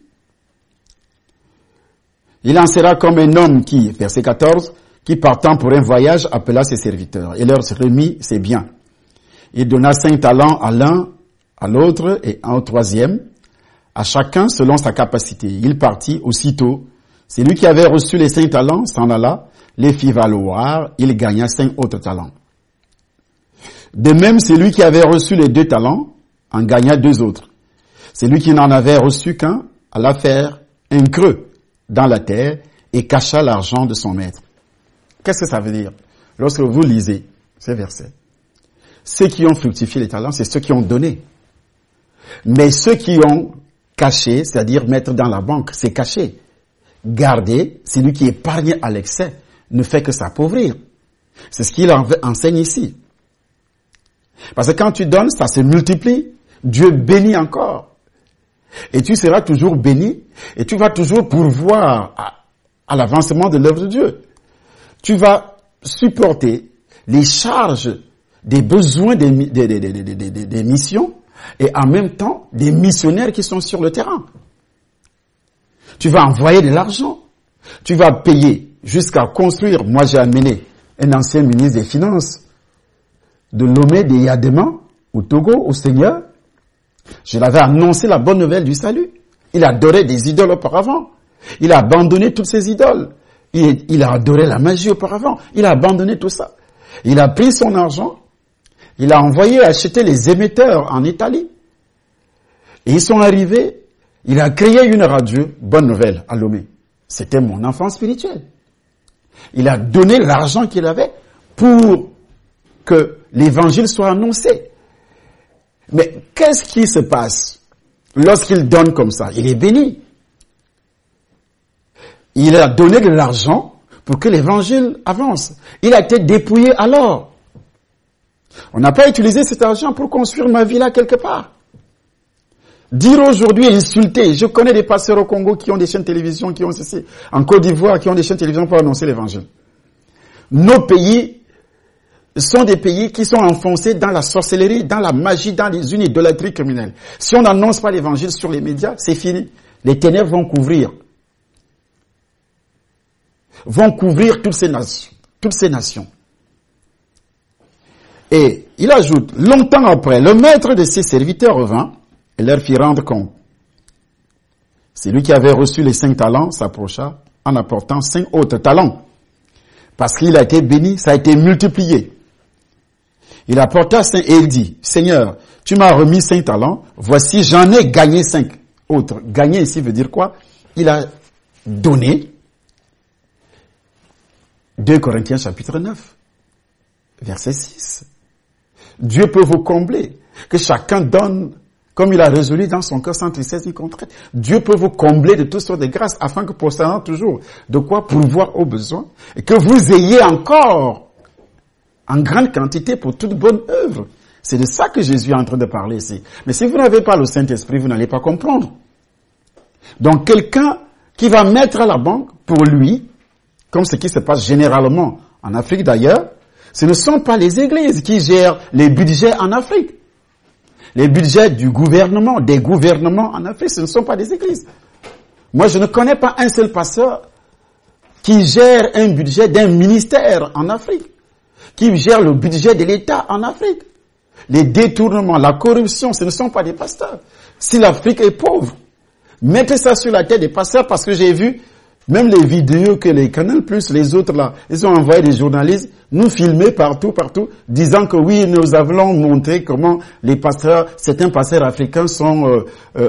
Il en sera comme un homme qui, verset 14, qui partant pour un voyage appela ses serviteurs et leur remit ses biens. Il donna 5 talents à l'un, à l'autre et au 3e, à chacun selon sa capacité. Il partit aussitôt. Celui qui avait reçu les 5 talents s'en alla, les fit valoir, il gagna 5 autres talents. De même, celui qui avait reçu les 2 talents en gagna 2 autres. Celui qui n'en avait reçu qu'un alla faire un creux dans la terre et cacha l'argent de son maître. Qu'est-ce que ça veut dire? Lorsque vous lisez ces versets, ceux qui ont fructifié les talents, c'est ceux qui ont donné. Mais ceux qui ont caché, c'est-à-dire mettre dans la banque, c'est caché. Garder, celui qui épargne à l'excès, ne fait que s'appauvrir. C'est ce qu'il enseigne ici. Parce que quand tu donnes, ça se multiplie. Dieu bénit encore. Et tu seras toujours béni. Et tu vas toujours pourvoir à l'avancement de l'œuvre de Dieu. Tu vas supporter les charges des besoins des missions et en même temps des missionnaires qui sont sur le terrain. Tu vas envoyer de l'argent. Tu vas payer jusqu'à construire. Moi, j'ai amené un ancien ministre des Finances de Lomé, de Yadema, au Togo, au Seigneur. Je l'avais annoncé la bonne nouvelle du salut. Il adorait des idoles auparavant. Il a abandonné toutes ces idoles. Il a adoré la magie auparavant. Il a abandonné tout ça. Il a pris son argent. Il a envoyé acheter les émetteurs en Italie. Et ils sont arrivés. Il a créé une radio, bonne nouvelle, à Lomé. C'était mon enfant spirituel. Il a donné l'argent qu'il avait pour que l'évangile soit annoncé. Mais qu'est-ce qui se passe lorsqu'il donne comme ça? Il est béni. Il a donné de l'argent pour que l'évangile avance. Il a été dépouillé alors. On n'a pas utilisé cet argent pour construire ma villa quelque part. Dire aujourd'hui, insulter. Je connais des pasteurs au Congo qui ont des chaînes de télévision, qui ont ceci, en Côte d'Ivoire, qui ont des chaînes de télévision pour annoncer l'évangile. Nos pays sont des pays qui sont enfoncés dans la sorcellerie, dans la magie, dans une idolâtrie criminelle. Si on n'annonce pas l'évangile sur les médias, c'est fini. Les ténèbres vont couvrir toutes ces nations. Et il ajoute, longtemps après, le maître de ses serviteurs revint et leur fit rendre compte. Celui qui avait reçu les 5 talents s'approcha en apportant 5 autres talents. Parce qu'il a été béni, ça a été multiplié. Il apporta 5 et il dit, Seigneur, tu m'as remis 5 talents, voici j'en ai gagné 5 autres. Gagner ici veut dire quoi? Il a donné. 2 Corinthiens chapitre 9, verset 6. Dieu peut vous combler. Que chacun donne comme il a résolu dans son cœur sans tristesse ni contrainte. Dieu peut vous combler de toutes sortes de grâces afin que possédant toujours de quoi pourvoir aux besoins et que vous ayez encore en grande quantité pour toute bonne œuvre. C'est de ça que Jésus est en train de parler ici. Mais si vous n'avez pas le Saint-Esprit, vous n'allez pas comprendre. Donc quelqu'un qui va mettre à la banque pour lui, comme ce qui se passe généralement en Afrique d'ailleurs, ce ne sont pas les églises qui gèrent les budgets en Afrique. Les budgets du gouvernement, des gouvernements en Afrique, ce ne sont pas des églises. Moi, je ne connais pas un seul pasteur qui gère un budget d'un ministère en Afrique, qui gère le budget de l'État en Afrique. Les détournements, la corruption, ce ne sont pas des pasteurs. Si l'Afrique est pauvre, mettez ça sur la tête des pasteurs, parce que j'ai vu même les vidéos que les Canal+, les autres là, ils ont envoyé des journalistes nous filmer partout, disant que oui, nous avons montré comment les pasteurs, certains pasteurs africains sont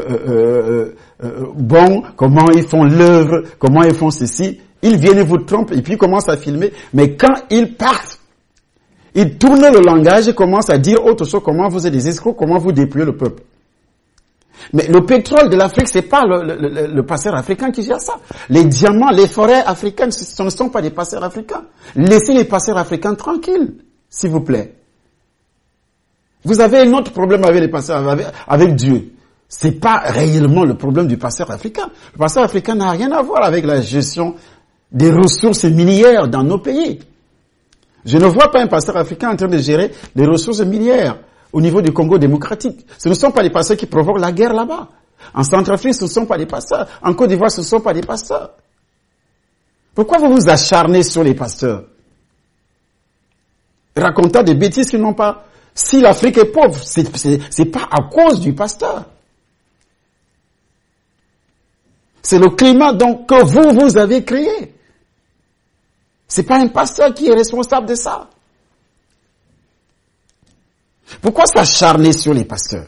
bons, comment ils font l'œuvre, comment ils font ceci. Ils viennent vous tromper et puis commencent à filmer. Mais quand ils partent, ils tournent le langage et commencent à dire autre chose, comment vous êtes des escrocs, comment vous dépouillez le peuple. Mais le pétrole de l'Afrique, c'est pas le pasteur africain qui gère ça. Les diamants, les forêts africaines, ce ne sont pas des pasteurs africains. Laissez les pasteurs africains tranquilles, s'il vous plaît. Vous avez un autre problème avec les pasteurs, avec Dieu. C'est pas réellement le problème du pasteur africain. Le pasteur africain n'a rien à voir avec la gestion des ressources minières dans nos pays. Je ne vois pas un pasteur africain en train de gérer les ressources minières au niveau du Congo démocratique. Ce ne sont pas les pasteurs qui provoquent la guerre là-bas. En Centrafrique, ce ne sont pas des pasteurs. En Côte d'Ivoire, ce ne sont pas des pasteurs. Pourquoi vous vous acharnez sur les pasteurs? Racontant des bêtises qui n'ont pas... Si l'Afrique est pauvre, c'est pas à cause du pasteur. C'est le climat donc que vous avez créé. C'est pas un pasteur qui est responsable de ça. Pourquoi s'acharner sur les pasteurs?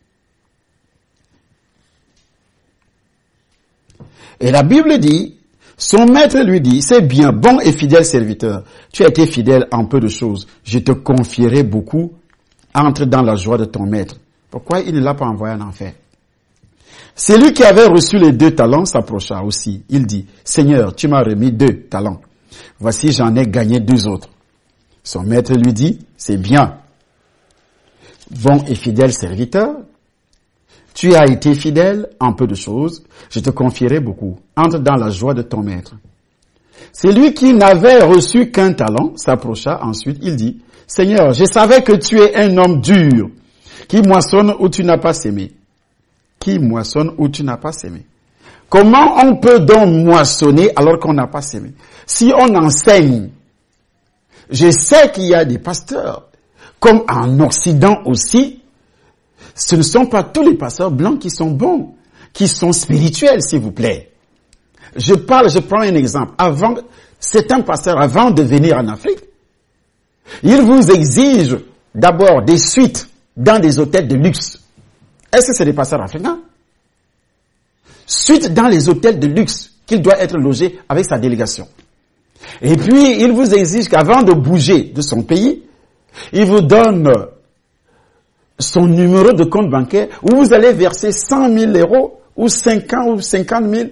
Et la Bible dit, son maître lui dit, c'est bien, bon et fidèle serviteur. Tu as été fidèle en peu de choses. Je te confierai beaucoup. Entre dans la joie de ton maître. Pourquoi il ne l'a pas envoyé en enfer? Celui qui avait reçu les 2 talents s'approcha aussi. Il dit, Seigneur, tu m'as remis 2 talents. Voici, j'en ai gagné 2 autres. Son maître lui dit, c'est bien. Bon et fidèle serviteur, tu as été fidèle en peu de choses, je te confierai beaucoup. Entre dans la joie de ton maître. Celui qui n'avait reçu qu'un talent s'approcha ensuite, il dit, Seigneur, je savais que tu es un homme dur, qui moissonne où tu n'as pas sémé. Qui moissonne où tu n'as pas sémé. Comment on peut donc moissonner alors qu'on n'a pas sémé? Si on enseigne, je sais qu'il y a des pasteurs, comme en Occident aussi, ce ne sont pas tous les pasteurs blancs qui sont bons, qui sont spirituels, s'il vous plaît. Je prends un exemple. Certains pasteurs, avant de venir en Afrique, ils vous exigent d'abord des suites dans des hôtels de luxe. Est-ce que c'est des pasteurs africains? Suite dans les hôtels de luxe, qu'il doit être logé avec sa délégation. Et puis, il vous exige qu'avant de bouger de son pays, il vous donne son numéro de compte bancaire où vous allez verser 100 000 euros ou 5 ans ou 50 000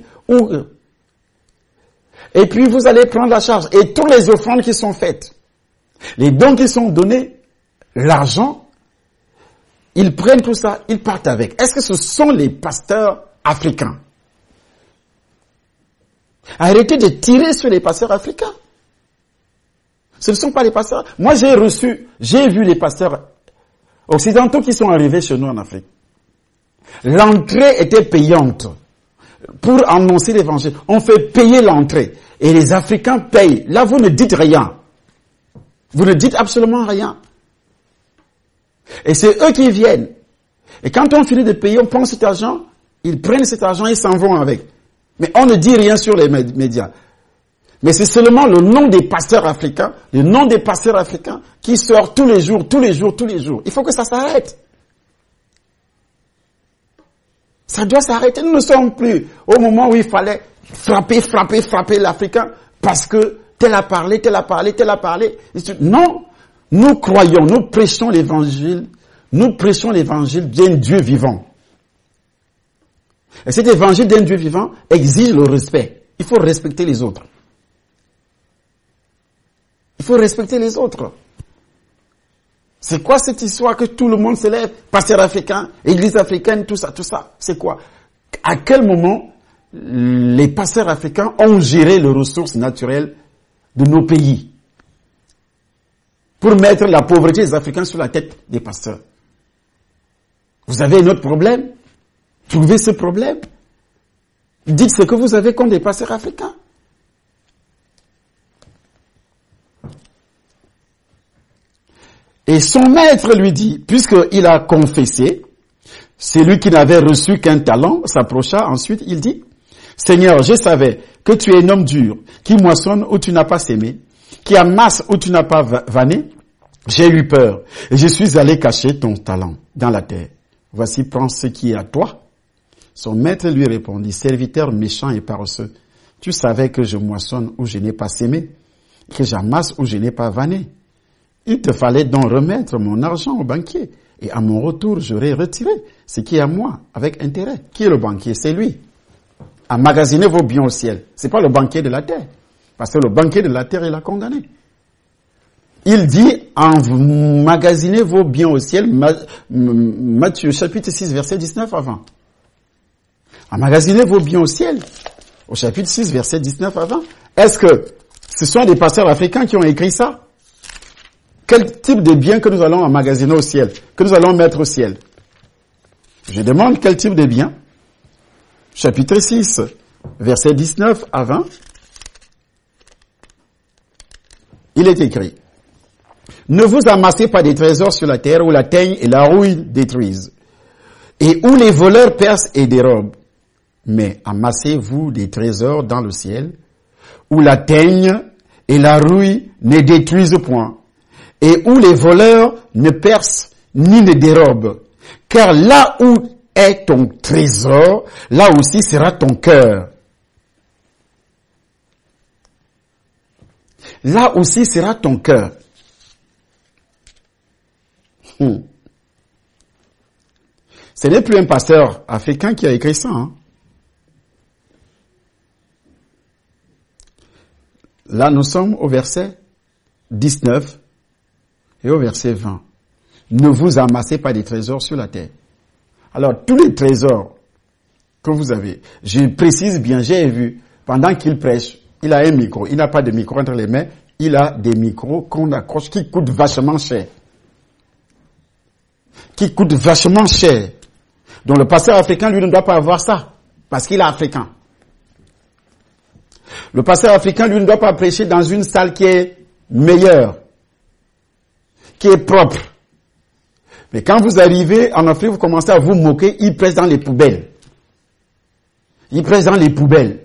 et puis vous allez prendre la charge. Et toutes les offrandes qui sont faites, les dons qui sont donnés, l'argent, ils prennent tout ça, ils partent avec. Est-ce que ce sont les pasteurs africains? Arrêtez de tirer sur les pasteurs africains. Ce ne sont pas les pasteurs. Moi, j'ai vu les pasteurs occidentaux qui sont arrivés chez nous en Afrique. L'entrée était payante. Pour annoncer l'évangile, on fait payer l'entrée. Et les Africains payent. Là, vous ne dites rien. Vous ne dites absolument rien. Et c'est eux qui viennent. Et quand on finit de payer, on prend cet argent, ils prennent cet argent et s'en vont avec. Mais on ne dit rien sur les médias. Mais c'est seulement le nom des pasteurs africains, le nom des pasteurs africains qui sort tous les jours. Il faut que ça s'arrête. Ça doit s'arrêter. Nous ne sommes plus au moment où il fallait frapper l'Africain parce que tel a parlé. Non. Nous croyons, nous prêchons l'évangile d'un Dieu vivant. Et cet évangile d'un Dieu vivant exige le respect. Il faut respecter les autres. C'est quoi cette histoire que tout le monde se lève, pasteur africain, église africaine, tout ça? C'est quoi? À quel moment les pasteurs africains ont géré les ressources naturelles de nos pays pour mettre la pauvreté des Africains sur la tête des pasteurs? Vous avez un autre problème? Trouvez ce problème. Dites ce que vous avez contre des pasteurs africains. Et son maître lui dit, puisqu'il a confessé, celui qui n'avait reçu qu'un talent s'approcha ensuite, il dit, Seigneur, je savais que tu es un homme dur, qui moissonne où tu n'as pas sémé, qui amasse où tu n'as pas vanné. J'ai eu peur, et je suis allé cacher ton talent dans la terre. Voici, prends ce qui est à toi. Son maître lui répondit, serviteur méchant et paresseux, tu savais que je moissonne où je n'ai pas sémé, que j'amasse où je n'ai pas vanné. Il te fallait donc remettre mon argent au banquier, et à mon retour, j'aurais retiré ce qui est à moi, avec intérêt. Qui est le banquier? C'est lui. Emmagasiner vos biens au ciel. C'est pas le banquier de la terre. Parce que le banquier de la terre, il a condamné. Il dit, emmagasinez vos biens au ciel, Matthieu chapitre 6, verset 19 avant. Emmagasinez vos biens au ciel, au chapitre 6, verset 19 avant. Est-ce que ce sont des pasteurs africains qui ont écrit ça? Quel type de biens que nous allons emmagasiner au ciel, que nous allons mettre au ciel? Je demande quel type de biens? Chapitre 6, verset 19 à 20. Il est écrit, ne vous amassez pas des trésors sur la terre où la teigne et la rouille détruisent, et où les voleurs percent et dérobent, mais amassez-vous des trésors dans le ciel, où la teigne et la rouille ne détruisent point, et où les voleurs ne percent ni ne dérobent. Car là où est ton trésor, là aussi sera ton cœur. Là aussi sera ton cœur. Ce n'est plus un pasteur africain qui a écrit ça. Hein? Là, nous sommes au verset 19 et au verset 20. Ne vous amassez pas des trésors sur la terre. Alors, tous les trésors que vous avez, je précise bien, j'ai vu, pendant qu'il prêche, il a un micro, il n'a pas de micro entre les mains, il a des micros qu'on accroche qui coûtent vachement cher. Qui coûtent vachement cher. Donc le pasteur africain, lui, ne doit pas avoir ça, parce qu'il est africain. Le pasteur africain, lui, ne doit pas prêcher dans une salle qui est meilleure, qui est propre. Mais quand vous arrivez en Afrique, vous commencez à vous moquer, il prêche dans les poubelles. Il prêche dans les poubelles.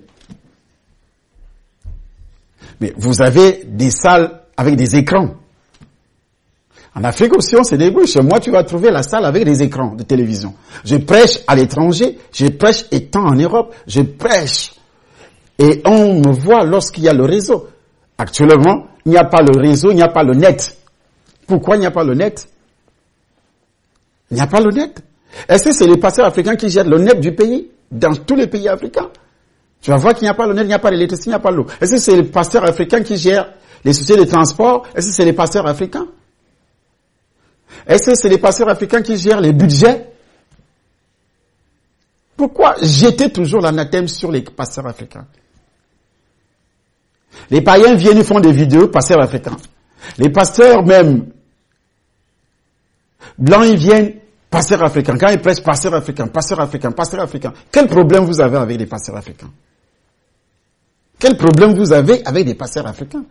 Mais vous avez des salles avec des écrans. En Afrique aussi, on se débrouille. Chez moi, tu vas trouver la salle avec des écrans de télévision. Je prêche à l'étranger, je prêche étant en Europe, je prêche. Et on me voit lorsqu'il y a le réseau. Actuellement, il n'y a pas le réseau, il n'y a pas le net. Pourquoi il n'y a pas le net? Il n'y a pas le net. Est-ce que c'est les pasteurs africains qui gèrent le net du pays? Dans tous les pays africains. Tu vas voir qu'il n'y a pas le net, il n'y a pas l'électricité, il n'y a pas l'eau. Est-ce que c'est les pasteurs africains qui gèrent les sociétés de transport? Est-ce que c'est les pasteurs africains? Est-ce que c'est les pasteurs africains qui gèrent les budgets? Pourquoi jeter toujours l'anathème sur les pasteurs africains? Les païens viennent, ils font des vidéos, pasteurs africains. Les pasteurs même blancs, ils viennent, pasteurs africains. Quand ils prêchent, pasteurs africains, pasteurs africains, pasteurs africains. Quel problème vous avez avec les pasteurs africains? Quel problème vous avez avec des pasteurs africains?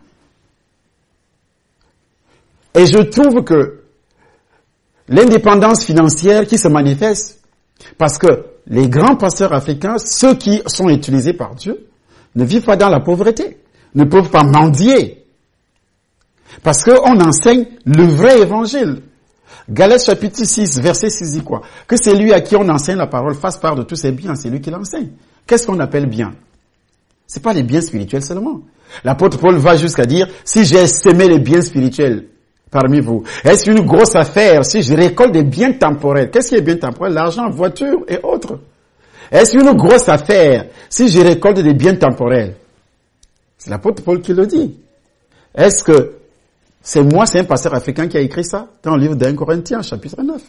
Et je trouve que l'indépendance financière qui se manifeste, parce que les grands pasteurs africains, ceux qui sont utilisés par Dieu, ne vivent pas dans la pauvreté, ne peuvent pas mendier. Parce qu'on enseigne le vrai évangile. Galates chapitre 6, verset 6 dit quoi? Que c'est lui à qui on enseigne la parole fasse part de tous ses biens, c'est lui qui l'enseigne. Qu'est-ce qu'on appelle bien? C'est pas les biens spirituels seulement. L'apôtre Paul va jusqu'à dire, si j'ai semé les biens spirituels parmi vous, est-ce une grosse affaire si je récolte des biens temporels? Qu'est-ce qui est bien temporel? L'argent, voiture et autres. Est-ce une grosse affaire si je récolte des biens temporels? C'est l'apôtre Paul qui le dit. Est-ce que c'est un pasteur africain qui a écrit ça dans le livre d'1 Corinthiens, chapitre 9.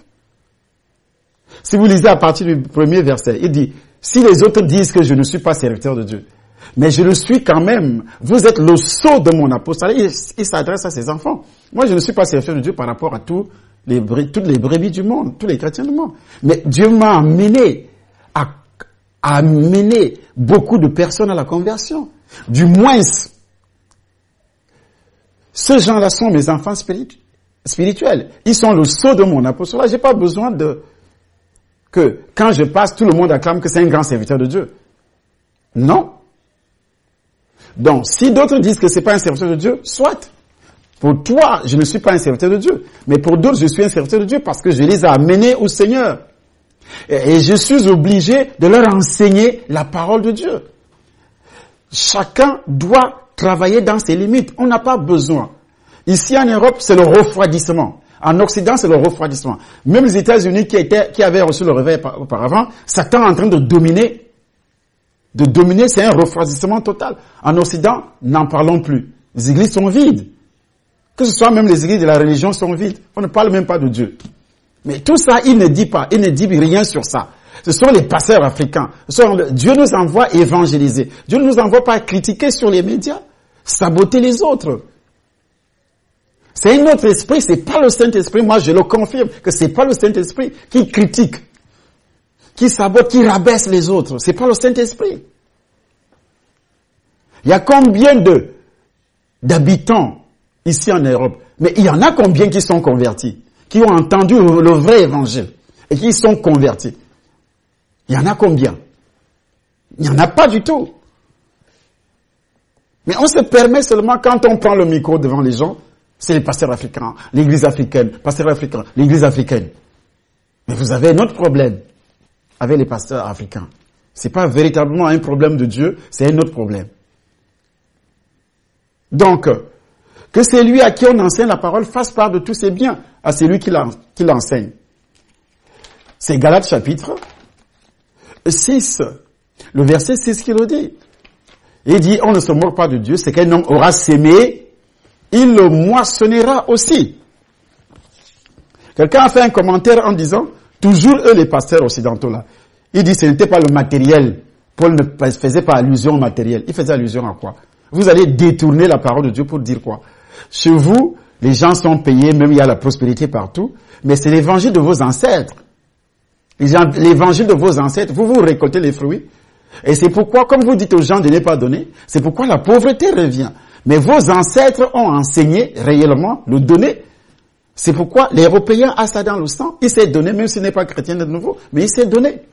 Si vous lisez à partir du premier verset, il dit, si les autres disent que je ne suis pas serviteur de Dieu, Mais je le suis quand même. Vous êtes le sceau de mon apostolat. Il s'adresse à ses enfants. Moi, je ne suis pas serviteur de Dieu par rapport à toutes les brebis du monde, tous les chrétiens du monde. Mais Dieu m'a amené à amener beaucoup de personnes à la conversion. Du moins, ces gens-là sont mes enfants spirituels. Ils sont le sceau de mon apostolat. J'ai pas besoin que quand je passe, tout le monde acclame que c'est un grand serviteur de Dieu. Non. Donc, si d'autres disent que c'est pas un serviteur de Dieu, soit. Pour toi, je ne suis pas un serviteur de Dieu. Mais pour d'autres, je suis un serviteur de Dieu parce que je les ai amenés au Seigneur. Et je suis obligé de leur enseigner la parole de Dieu. Chacun doit travailler dans ses limites. On n'a pas besoin. Ici en Europe, c'est le refroidissement. En Occident, c'est le refroidissement. Même les États-Unis qui avaient reçu le réveil auparavant, Satan est en train de dominer. De dominer, c'est un refroidissement total. En Occident, n'en parlons plus. Les églises sont vides. Que ce soit même les églises de la religion sont vides. On ne parle même pas de Dieu. Mais tout ça, il ne dit pas. Il ne dit rien sur ça. Ce sont les pasteurs africains. Dieu nous envoie évangéliser. Dieu ne nous envoie pas critiquer sur les médias, saboter les autres. C'est un autre esprit, c'est pas le Saint-Esprit. Moi, je le confirme que c'est pas le Saint-Esprit qui critique, qui sabote, qui rabaisse les autres. C'est pas le Saint-Esprit. Il y a combien d'habitants ici en Europe? Mais il y en a combien qui sont convertis, qui ont entendu le vrai évangile et qui sont convertis? Il y en a combien? Il n'y en a pas du tout. Mais on se permet seulement quand on prend le micro devant les gens, c'est les pasteurs africains, l'église africaine, pasteurs africains, l'église africaine. Mais vous avez un autre problème avec les pasteurs africains. C'est pas véritablement un problème de Dieu, c'est un autre problème. Donc, que celui à qui on enseigne la parole fasse part de tous ses biens à celui qui l'enseigne. C'est Galates chapitre 6, le verset 6 qui le dit. Il dit, on ne se moque pas de Dieu, c'est qu'un homme aura sémé, il le moissonnera aussi. Quelqu'un a fait un commentaire en disant, toujours eux les pasteurs occidentaux là, il dit ce n'était pas le matériel. Paul ne faisait pas allusion au matériel. Il faisait allusion à quoi? Vous allez détourner la parole de Dieu pour dire quoi? Chez vous, les gens sont payés, même il y a la prospérité partout, mais c'est l'évangile de vos ancêtres. L'évangile de vos ancêtres, vous récoltez les fruits. Et c'est pourquoi, comme vous dites aux gens de ne pas donner, c'est pourquoi la pauvreté revient. Mais vos ancêtres ont enseigné réellement le donner. C'est pourquoi l'Européen a ça dans le sang. Il s'est donné, même s'il n'est pas chrétien de nouveau, mais il s'est donné.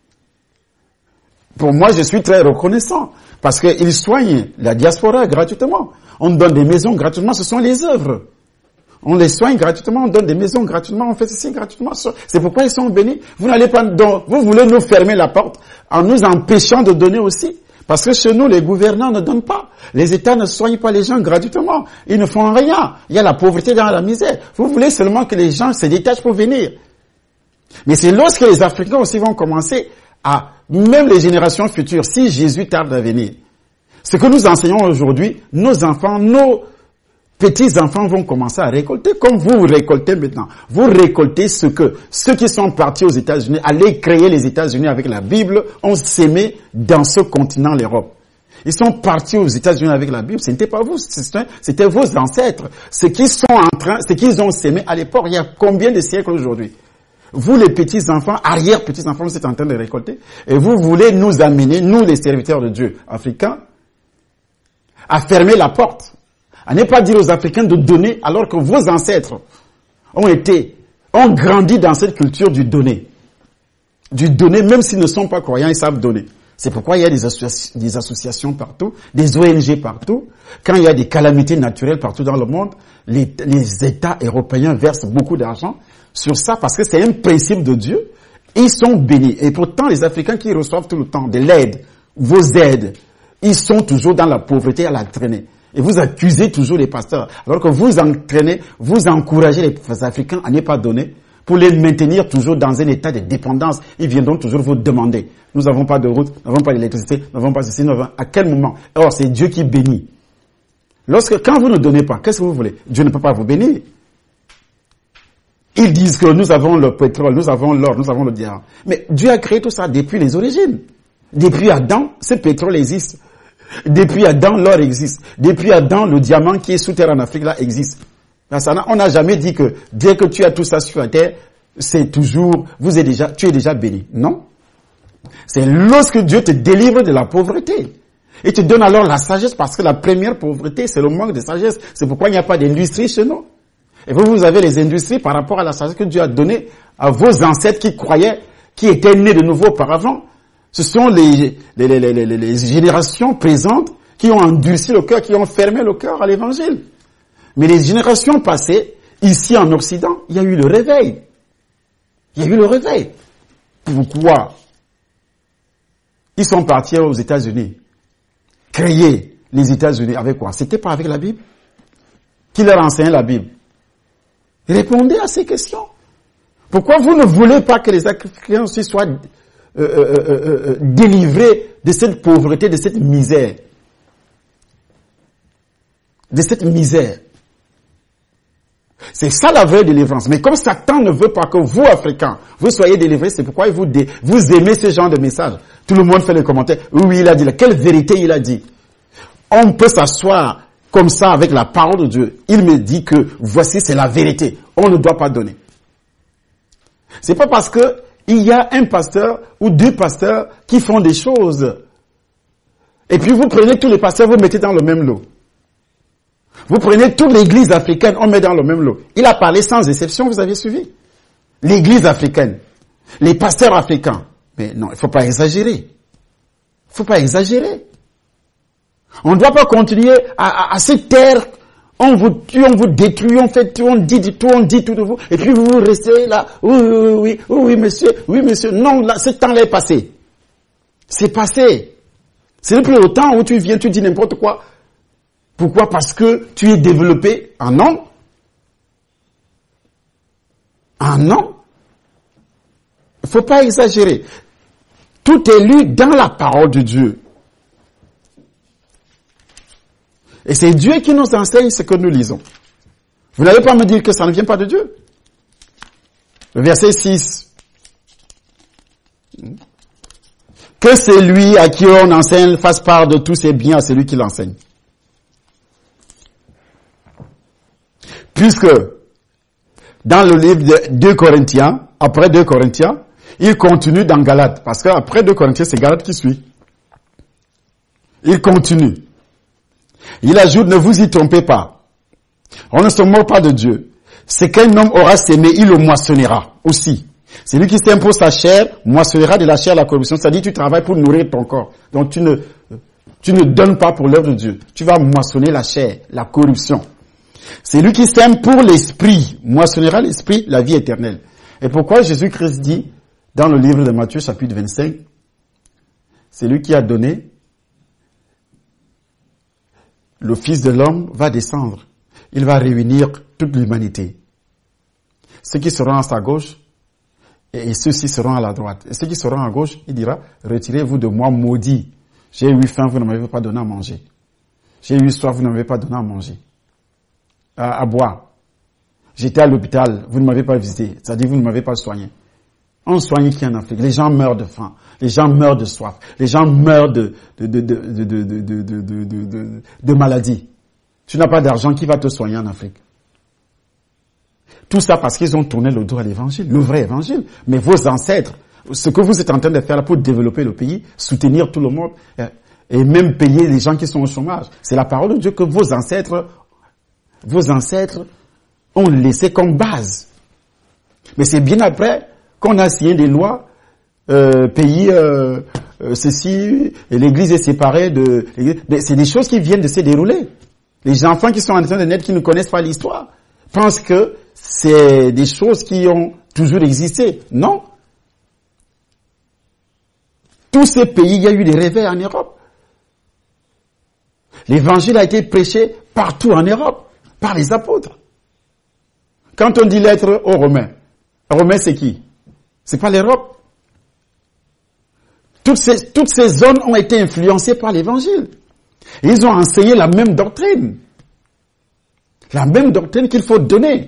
Pour moi, je suis très reconnaissant parce qu'ils soignent la diaspora gratuitement. On donne des maisons gratuitement, ce sont les œuvres. On les soigne gratuitement, on donne des maisons gratuitement, on fait ceci gratuitement. C'est pourquoi ils sont bénis. Vous n'allez pas, vous voulez nous fermer la porte en nous empêchant de donner aussi. Parce que chez nous, les gouvernants ne donnent pas. Les États ne soignent pas les gens gratuitement. Ils ne font rien. Il y a la pauvreté dans la misère. Vous voulez seulement que les gens se détachent pour venir. Mais c'est lorsque les Africains aussi vont commencer même les générations futures, si Jésus tarde à venir. Ce que nous enseignons aujourd'hui, nos enfants, nos petits-enfants vont commencer à récolter, comme vous récoltez maintenant. Vous récoltez ce que ceux qui sont partis aux États-Unis, allaient créer les États-Unis avec la Bible, ont sémé dans ce continent, l'Europe. Ils sont partis aux États-Unis avec la Bible. Ce n'était pas vous, c'était vos ancêtres. Ce qu'ils ont sémé à l'époque, il y a combien de siècles aujourd'hui? Vous, les petits-enfants, arrière-petits-enfants, vous êtes en train de récolter. Et vous voulez nous amener, nous, les serviteurs de Dieu africains, à fermer la porte. À ne pas dire aux Africains de donner alors que vos ancêtres ont grandi dans cette culture du donner. Du donner, même s'ils ne sont pas croyants, ils savent donner. C'est pourquoi il y a des associations partout, des ONG partout. Quand il y a des calamités naturelles partout dans le monde, les États européens versent beaucoup d'argent sur ça parce que c'est un principe de Dieu. Ils sont bénis. Et pourtant, les Africains qui reçoivent tout le temps de l'aide, vos aides, ils sont toujours dans la pauvreté à la traînée. Et vous accusez toujours les pasteurs. Alors que vous entraînez, vous encouragez les Africains à ne pas donner pour les maintenir toujours dans un état de dépendance. Ils viendront toujours vous demander. Nous n'avons pas de route, nous n'avons pas d'électricité, nous n'avons pas ceci, à quel moment? Or, c'est Dieu qui bénit. Quand vous ne donnez pas, qu'est-ce que vous voulez? Dieu ne peut pas vous bénir. Ils disent que nous avons le pétrole, nous avons l'or, nous avons le diamant. Mais Dieu a créé tout ça depuis les origines. Depuis Adam, ce pétrole existe. Depuis Adam, l'or existe. Depuis Adam, le diamant qui est sous terre en Afrique, là, existe. On n'a jamais dit que dès que tu as tout ça sur la terre, c'est toujours, tu es déjà béni. Non. C'est lorsque Dieu te délivre de la pauvreté. Et te donne alors la sagesse, parce que la première pauvreté, c'est le manque de sagesse. C'est pourquoi il n'y a pas d'industrie chez nous. Et vous avez les industries par rapport à la sagesse que Dieu a donnée à vos ancêtres qui croyaient, qui étaient nés de nouveau auparavant. Ce sont les générations présentes qui ont endurci le cœur, qui ont fermé le cœur à l'évangile. Mais les générations passées, ici en Occident, il y a eu le réveil. Il y a eu le réveil. Pourquoi? Ils sont partis aux États-Unis. Créer les États-Unis avec quoi? C'était pas avec la Bible? Qui leur enseignait la Bible? Répondez à ces questions. Pourquoi vous ne voulez pas que les Africains aussi soient délivrés de cette pauvreté, de cette misère? De cette misère. C'est ça la vraie délivrance. Mais comme Satan ne veut pas que vous, Africains, vous soyez délivrés, c'est pourquoi vous aimez ce genre de message. Tout le monde fait les commentaires. Oui, il a dit. Quelle vérité il a dit? On peut s'asseoir comme ça avec la parole de Dieu. Il me dit que voici, c'est la vérité. On ne doit pas donner. C'est pas parce que il y a un pasteur ou deux pasteurs qui font des choses. Et puis vous prenez tous les pasteurs, vous mettez dans le même lot. Vous prenez toute l'église africaine, on met dans le même lot. Il a parlé sans exception, vous avez suivi. L'église africaine. Les pasteurs africains. Mais non, il faut pas exagérer. Il faut pas exagérer. On ne doit pas continuer à se taire. On vous tue, on vous détruit, on fait tout, on dit tout de vous. Et puis vous restez là. Oui, monsieur. Non, là, ce temps-là est passé. C'est passé. C'est plus le temps où tu viens, tu dis n'importe quoi. Pourquoi? Parce que tu es développé en homme. En homme. Il ne faut pas exagérer. Tout est lu dans la parole de Dieu. Et c'est Dieu qui nous enseigne ce que nous lisons. Vous n'allez pas me dire que ça ne vient pas de Dieu. Le verset 6. Que celui à qui on enseigne fasse part de tous ses biens à celui qui l'enseigne. Puisque, dans le livre de 2 Corinthiens, après 2 Corinthiens, il continue dans Galates. Parce qu'après 2 Corinthiens, c'est Galates qui suit. Il continue. Il ajoute, ne vous y trompez pas. On ne se moque pas de Dieu. Ce qu'un homme aura sémé, il le moissonnera aussi. Celui qui sème pour sa chair, moissonnera de la chair la corruption. C'est-à-dire, tu travailles pour nourrir ton corps. Donc, tu ne donnes pas pour l'œuvre de Dieu. Tu vas moissonner la chair, la corruption. Celui qui sème pour l'esprit, moissonnera l'esprit, la vie éternelle. Et pourquoi Jésus-Christ dit, dans le livre de Matthieu, chapitre 25, c'est lui qui a donné, le Fils de l'homme va descendre. Il va réunir toute l'humanité. Ceux qui seront à sa gauche, et ceux-ci seront à la droite. Et ceux qui seront à gauche, il dira, retirez-vous de moi, maudit. J'ai eu faim, vous ne m'avez pas donné à manger. J'ai eu soif, vous ne m'avez pas donné à manger. À boire. J'étais à l'hôpital, vous ne m'avez pas visité. C'est-à-dire, vous ne m'avez pas soigné. On soigne qui en Afrique? Les gens meurent de faim. Les gens meurent de soif. Les gens meurent de maladies. Tu n'as pas d'argent, qui va te soigner en Afrique? Tout ça parce qu'ils ont tourné le dos à l'évangile, le vrai évangile. Mais vos ancêtres, ce que vous êtes en train de faire là pour développer le pays, soutenir tout le monde, et même payer les gens qui sont au chômage, c'est la parole de Dieu que vos ancêtres ont laissé comme base. Mais c'est bien après qu'on a signé des lois, ceci, et l'église est séparée de l'église. Mais c'est des choses qui viennent de se dérouler. Les enfants qui sont en train de naître, qui ne connaissent pas l'histoire, pensent que c'est des choses qui ont toujours existé. Non. Tous ces pays, il y a eu des réveils en Europe. L'évangile a été prêché partout en Europe, par les apôtres. Quand on dit lettre aux Romains, Romains c'est qui? C'est pas l'Europe. Toutes ces zones ont été influencées par l'évangile. Ils ont enseigné la même doctrine. La même doctrine qu'il faut donner.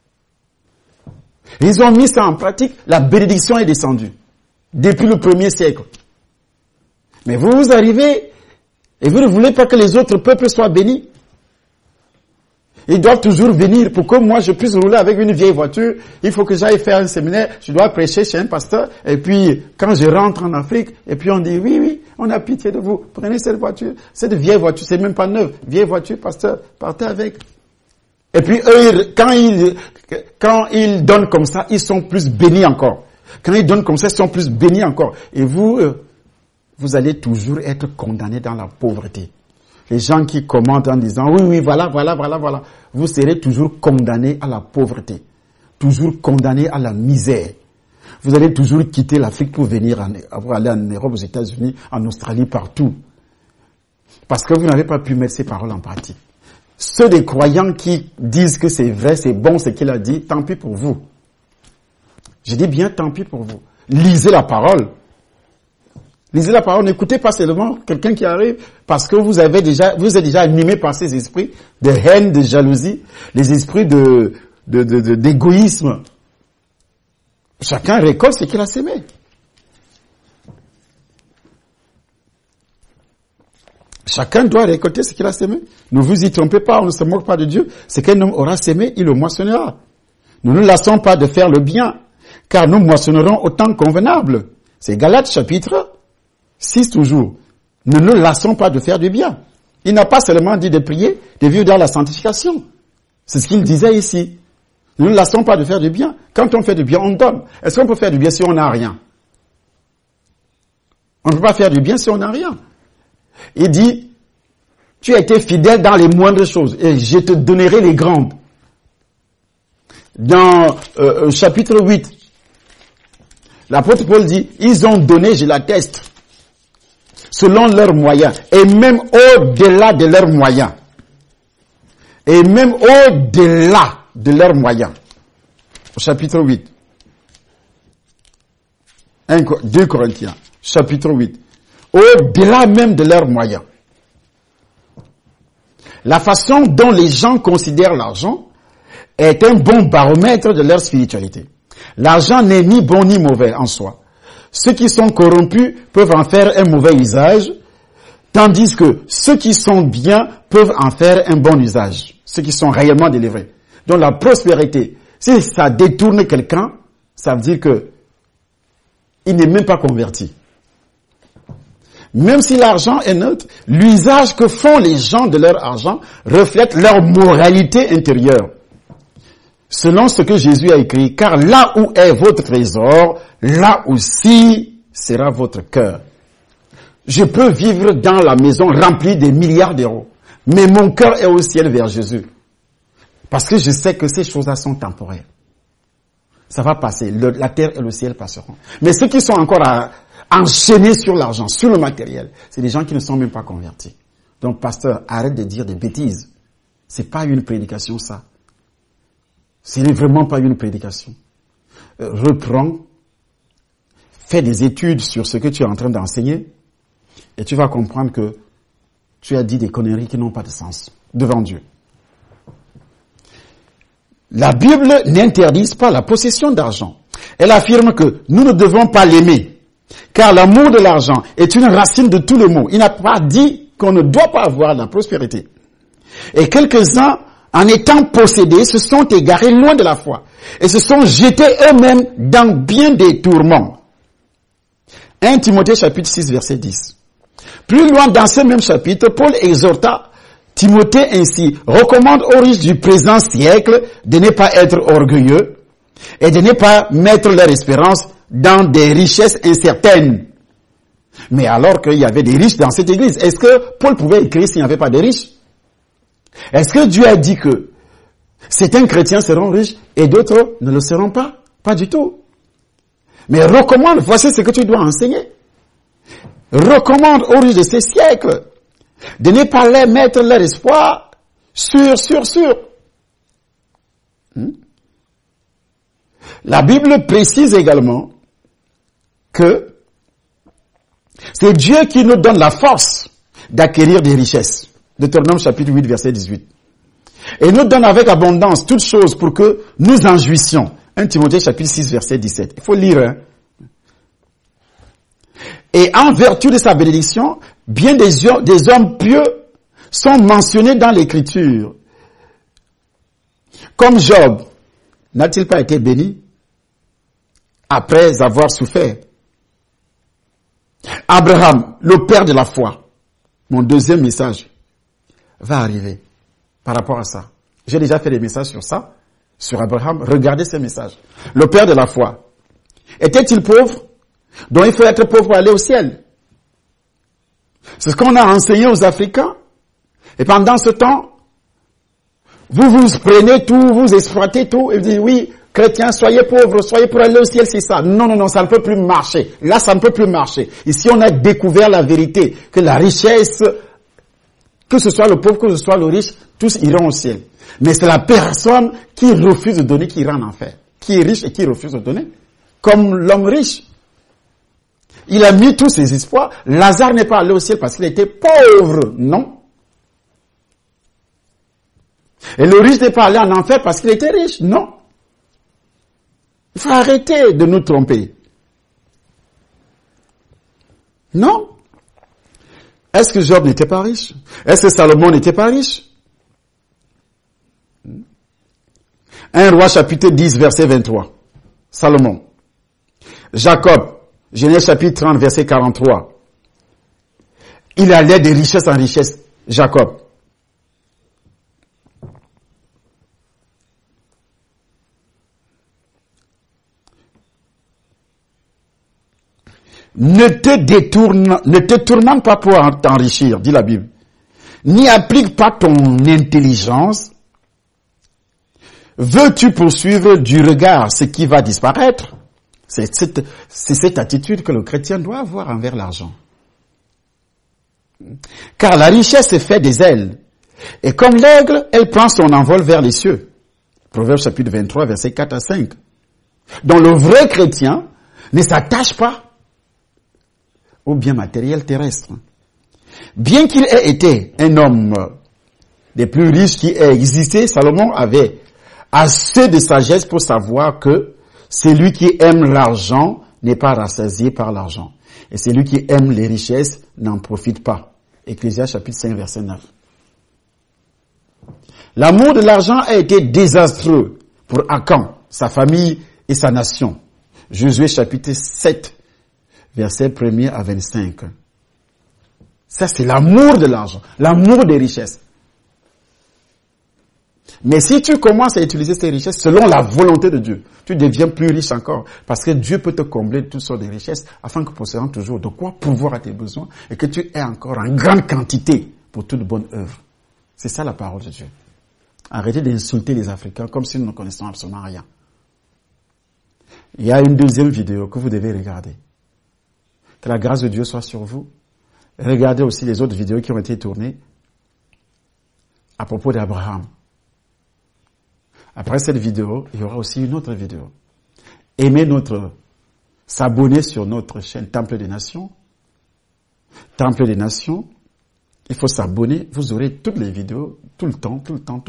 Ils ont mis ça en pratique, la bénédiction est descendue. Depuis le 1er siècle. Mais vous arrivez, Et vous ne voulez pas que les autres peuples soient bénis. Ils doivent toujours venir pour que moi je puisse rouler avec une vieille voiture. Il faut que j'aille faire un séminaire. Je dois prêcher chez un pasteur. Et puis, quand je rentre en Afrique, et puis on dit, oui, on a pitié de vous. Prenez cette voiture. Cette vieille voiture, c'est même pas neuve. Vieille voiture, pasteur, partez avec. Et puis eux, quand ils donnent comme ça, ils sont plus bénis encore. Quand ils donnent comme ça, ils sont plus bénis encore. Et vous allez toujours être condamnés dans la pauvreté. Les gens qui commentent en disant, oui, voilà. Vous serez toujours condamnés à la pauvreté. Toujours condamnés à la misère. Vous allez toujours quitter l'Afrique pour venir aller en Europe, aux États-Unis, en Australie, partout. Parce que vous n'avez pas pu mettre ces paroles en pratique. Ceux des croyants qui disent que c'est vrai, c'est bon ce qu'il a dit, tant pis pour vous. Je dis bien tant pis pour vous. Lisez la parole. Lisez la parole, n'écoutez pas seulement quelqu'un qui arrive parce que vous êtes déjà animé par ces esprits de haine, de jalousie, les esprits d'égoïsme. Chacun récolte ce qu'il a sémé. Chacun doit récolter ce qu'il a sémé. Ne vous y trompez pas, on ne se moque pas de Dieu. Ce qu'un homme aura sémé, il le moissonnera. Nous ne lassons pas de faire le bien, car nous moissonnerons au temps convenable. C'est Galates chapitre 6 toujours. Ne nous lassons pas de faire du bien. Il n'a pas seulement dit de prier, de vivre dans la sanctification. C'est ce qu'il disait ici. Ne nous lassons pas de faire du bien. Quand on fait du bien, on donne. Est-ce qu'on peut faire du bien si on n'a rien? On ne peut pas faire du bien si on n'a rien. Il dit, tu as été fidèle dans les moindres choses et je te donnerai les grandes. Dans chapitre 8, l'apôtre Paul dit, ils ont donné, je l'atteste, selon leurs moyens, et même au-delà de leurs moyens. Et même au-delà de leurs moyens. Au chapitre 8. 2 Corinthiens, chapitre 8. Au-delà même de leurs moyens. La façon dont les gens considèrent l'argent est un bon baromètre de leur spiritualité. L'argent n'est ni bon ni mauvais en soi. Ceux qui sont corrompus peuvent en faire un mauvais usage, tandis que ceux qui sont bien peuvent en faire un bon usage. Ceux qui sont réellement délivrés. Donc la prospérité, si ça détourne quelqu'un, ça veut dire que il n'est même pas converti. Même si l'argent est neutre, l'usage que font les gens de leur argent reflète leur moralité intérieure. Selon ce que Jésus a écrit, car là où est votre trésor, là aussi sera votre cœur. Je peux vivre dans la maison remplie de milliards d'euros, mais mon cœur est au ciel vers Jésus. Parce que je sais que ces choses-là sont temporaires. Ça va passer, la terre et le ciel passeront. Mais ceux qui sont encore enchaînés sur l'argent, sur le matériel, c'est des gens qui ne sont même pas convertis. Donc, pasteur, arrête de dire des bêtises. C'est pas une prédication, ça. Ce n'est vraiment pas une prédication. Reprends, fais des études sur ce que tu es en train d'enseigner, et tu vas comprendre que tu as dit des conneries qui n'ont pas de sens devant Dieu. La Bible n'interdit pas la possession d'argent. Elle affirme que nous ne devons pas l'aimer, car l'amour de l'argent est une racine de tout le maux. Il n'a pas dit qu'on ne doit pas avoir la prospérité. Et quelques-uns, en étant possédés, se sont égarés loin de la foi et se sont jetés eux-mêmes dans bien des tourments. 1 Timothée chapitre 6 verset 10. Plus loin dans ce même chapitre, Paul exhorta Timothée ainsi, recommande aux riches du présent siècle de ne pas être orgueilleux et de ne pas mettre leur espérance dans des richesses incertaines. Mais alors qu'il y avait des riches dans cette église, est-ce que Paul pouvait écrire s'il n'y avait pas de riches? Est-ce que Dieu a dit que certains chrétiens seront riches et d'autres ne le seront pas? Pas du tout. Mais recommande, voici ce que tu dois enseigner. Recommande aux riches de ces siècles de ne pas les mettre leur espoir sur. La Bible précise également que c'est Dieu qui nous donne la force d'acquérir des richesses. Deutéronome chapitre 8 verset 18. Et nous donne avec abondance toutes choses pour que nous en jouissions. 1 Timothée chapitre 6 verset 17. Il faut lire. Et en vertu de sa bénédiction, Bien des hommes pieux sont mentionnés dans l'Écriture. Comme Job, n'a-t-il pas été béni après avoir souffert? Abraham, le père de la foi. Mon deuxième message va arriver par rapport à ça. J'ai déjà fait des messages sur ça, sur Abraham. Regardez ces messages. Le père de la foi. Était-il pauvre? Donc il faut être pauvre pour aller au ciel. C'est ce qu'on a enseigné aux Africains. Et pendant ce temps, vous prenez tout, vous exploitez tout, et vous dites, oui, chrétiens, soyez pauvres, soyez pour aller au ciel, c'est ça. Non, ça ne peut plus marcher. Là, ça ne peut plus marcher. Ici, on a découvert la vérité, que la richesse, que ce soit le pauvre, que ce soit le riche, tous iront au ciel. Mais c'est la personne qui refuse de donner qui ira en enfer. Qui est riche et qui refuse de donner. Comme l'homme riche. Il a mis tous ses espoirs. Lazare n'est pas allé au ciel parce qu'il était pauvre. Non. Et le riche n'est pas allé en enfer parce qu'il était riche. Non. Il faut arrêter de nous tromper. Non. Est-ce que Job n'était pas riche? Est-ce que Salomon n'était pas riche? 1 Roi chapitre 10 verset 23. Salomon. Jacob. Genèse chapitre 30 verset 43. Il allait de richesse en richesse. Jacob. Ne te tourmente pas pour t'enrichir, dit la Bible. N'y applique pas ton intelligence. Veux-tu poursuivre du regard ce qui va disparaître? C'est cette attitude que le chrétien doit avoir envers l'argent. Car la richesse est faite des ailes. Et comme l'aigle, elle prend son envol vers les cieux. Proverbe chapitre 23, versets 4 à 5. Donc le vrai chrétien ne s'attache pas au bien matériel terrestre. Bien qu'il ait été un homme des plus riches qui ait existé, Salomon avait assez de sagesse pour savoir que celui qui aime l'argent n'est pas rassasié par l'argent. Et celui qui aime les richesses n'en profite pas. Ecclésiaste chapitre 5, verset 9. L'amour de l'argent a été désastreux pour Akan, sa famille et sa nation. Josué chapitre 7, verset 1er à 25. Ça, c'est l'amour de l'argent, l'amour des richesses. Mais si tu commences à utiliser ces richesses selon la volonté de Dieu, tu deviens plus riche encore. Parce que Dieu peut te combler de toutes sortes de richesses afin que possédant toujours de quoi pourvoir à tes besoins et que tu aies encore en grande quantité pour toute bonne œuvre. C'est ça la parole de Dieu. Arrêtez d'insulter les Africains comme si nous ne connaissions absolument rien. Il y a une deuxième vidéo que vous devez regarder. Que la grâce de Dieu soit sur vous. Regardez aussi les autres vidéos qui ont été tournées à propos d'Abraham. Après cette vidéo, il y aura aussi une autre vidéo. S'abonner sur notre chaîne Temple des Nations. Temple des Nations. Il faut s'abonner. Vous aurez toutes les vidéos tout le temps.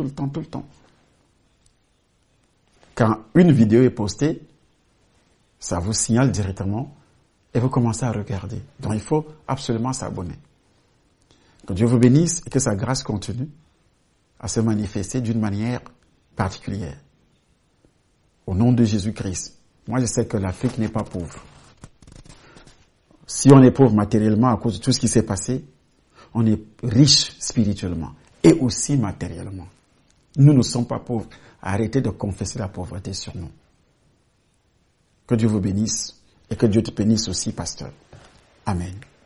Quand une vidéo est postée, ça vous signale directement et vous commencez à regarder. Donc il faut absolument s'abonner. Que Dieu vous bénisse et que sa grâce continue à se manifester d'une manière particulière. Au nom de Jésus-Christ. Moi, je sais que l'Afrique n'est pas pauvre. Si on est pauvre matériellement à cause de tout ce qui s'est passé, on est riche spirituellement et aussi matériellement. Nous ne sommes pas pauvres. Arrêtez de confesser la pauvreté sur nous. Que Dieu vous bénisse et que Dieu te bénisse aussi, pasteur. Amen.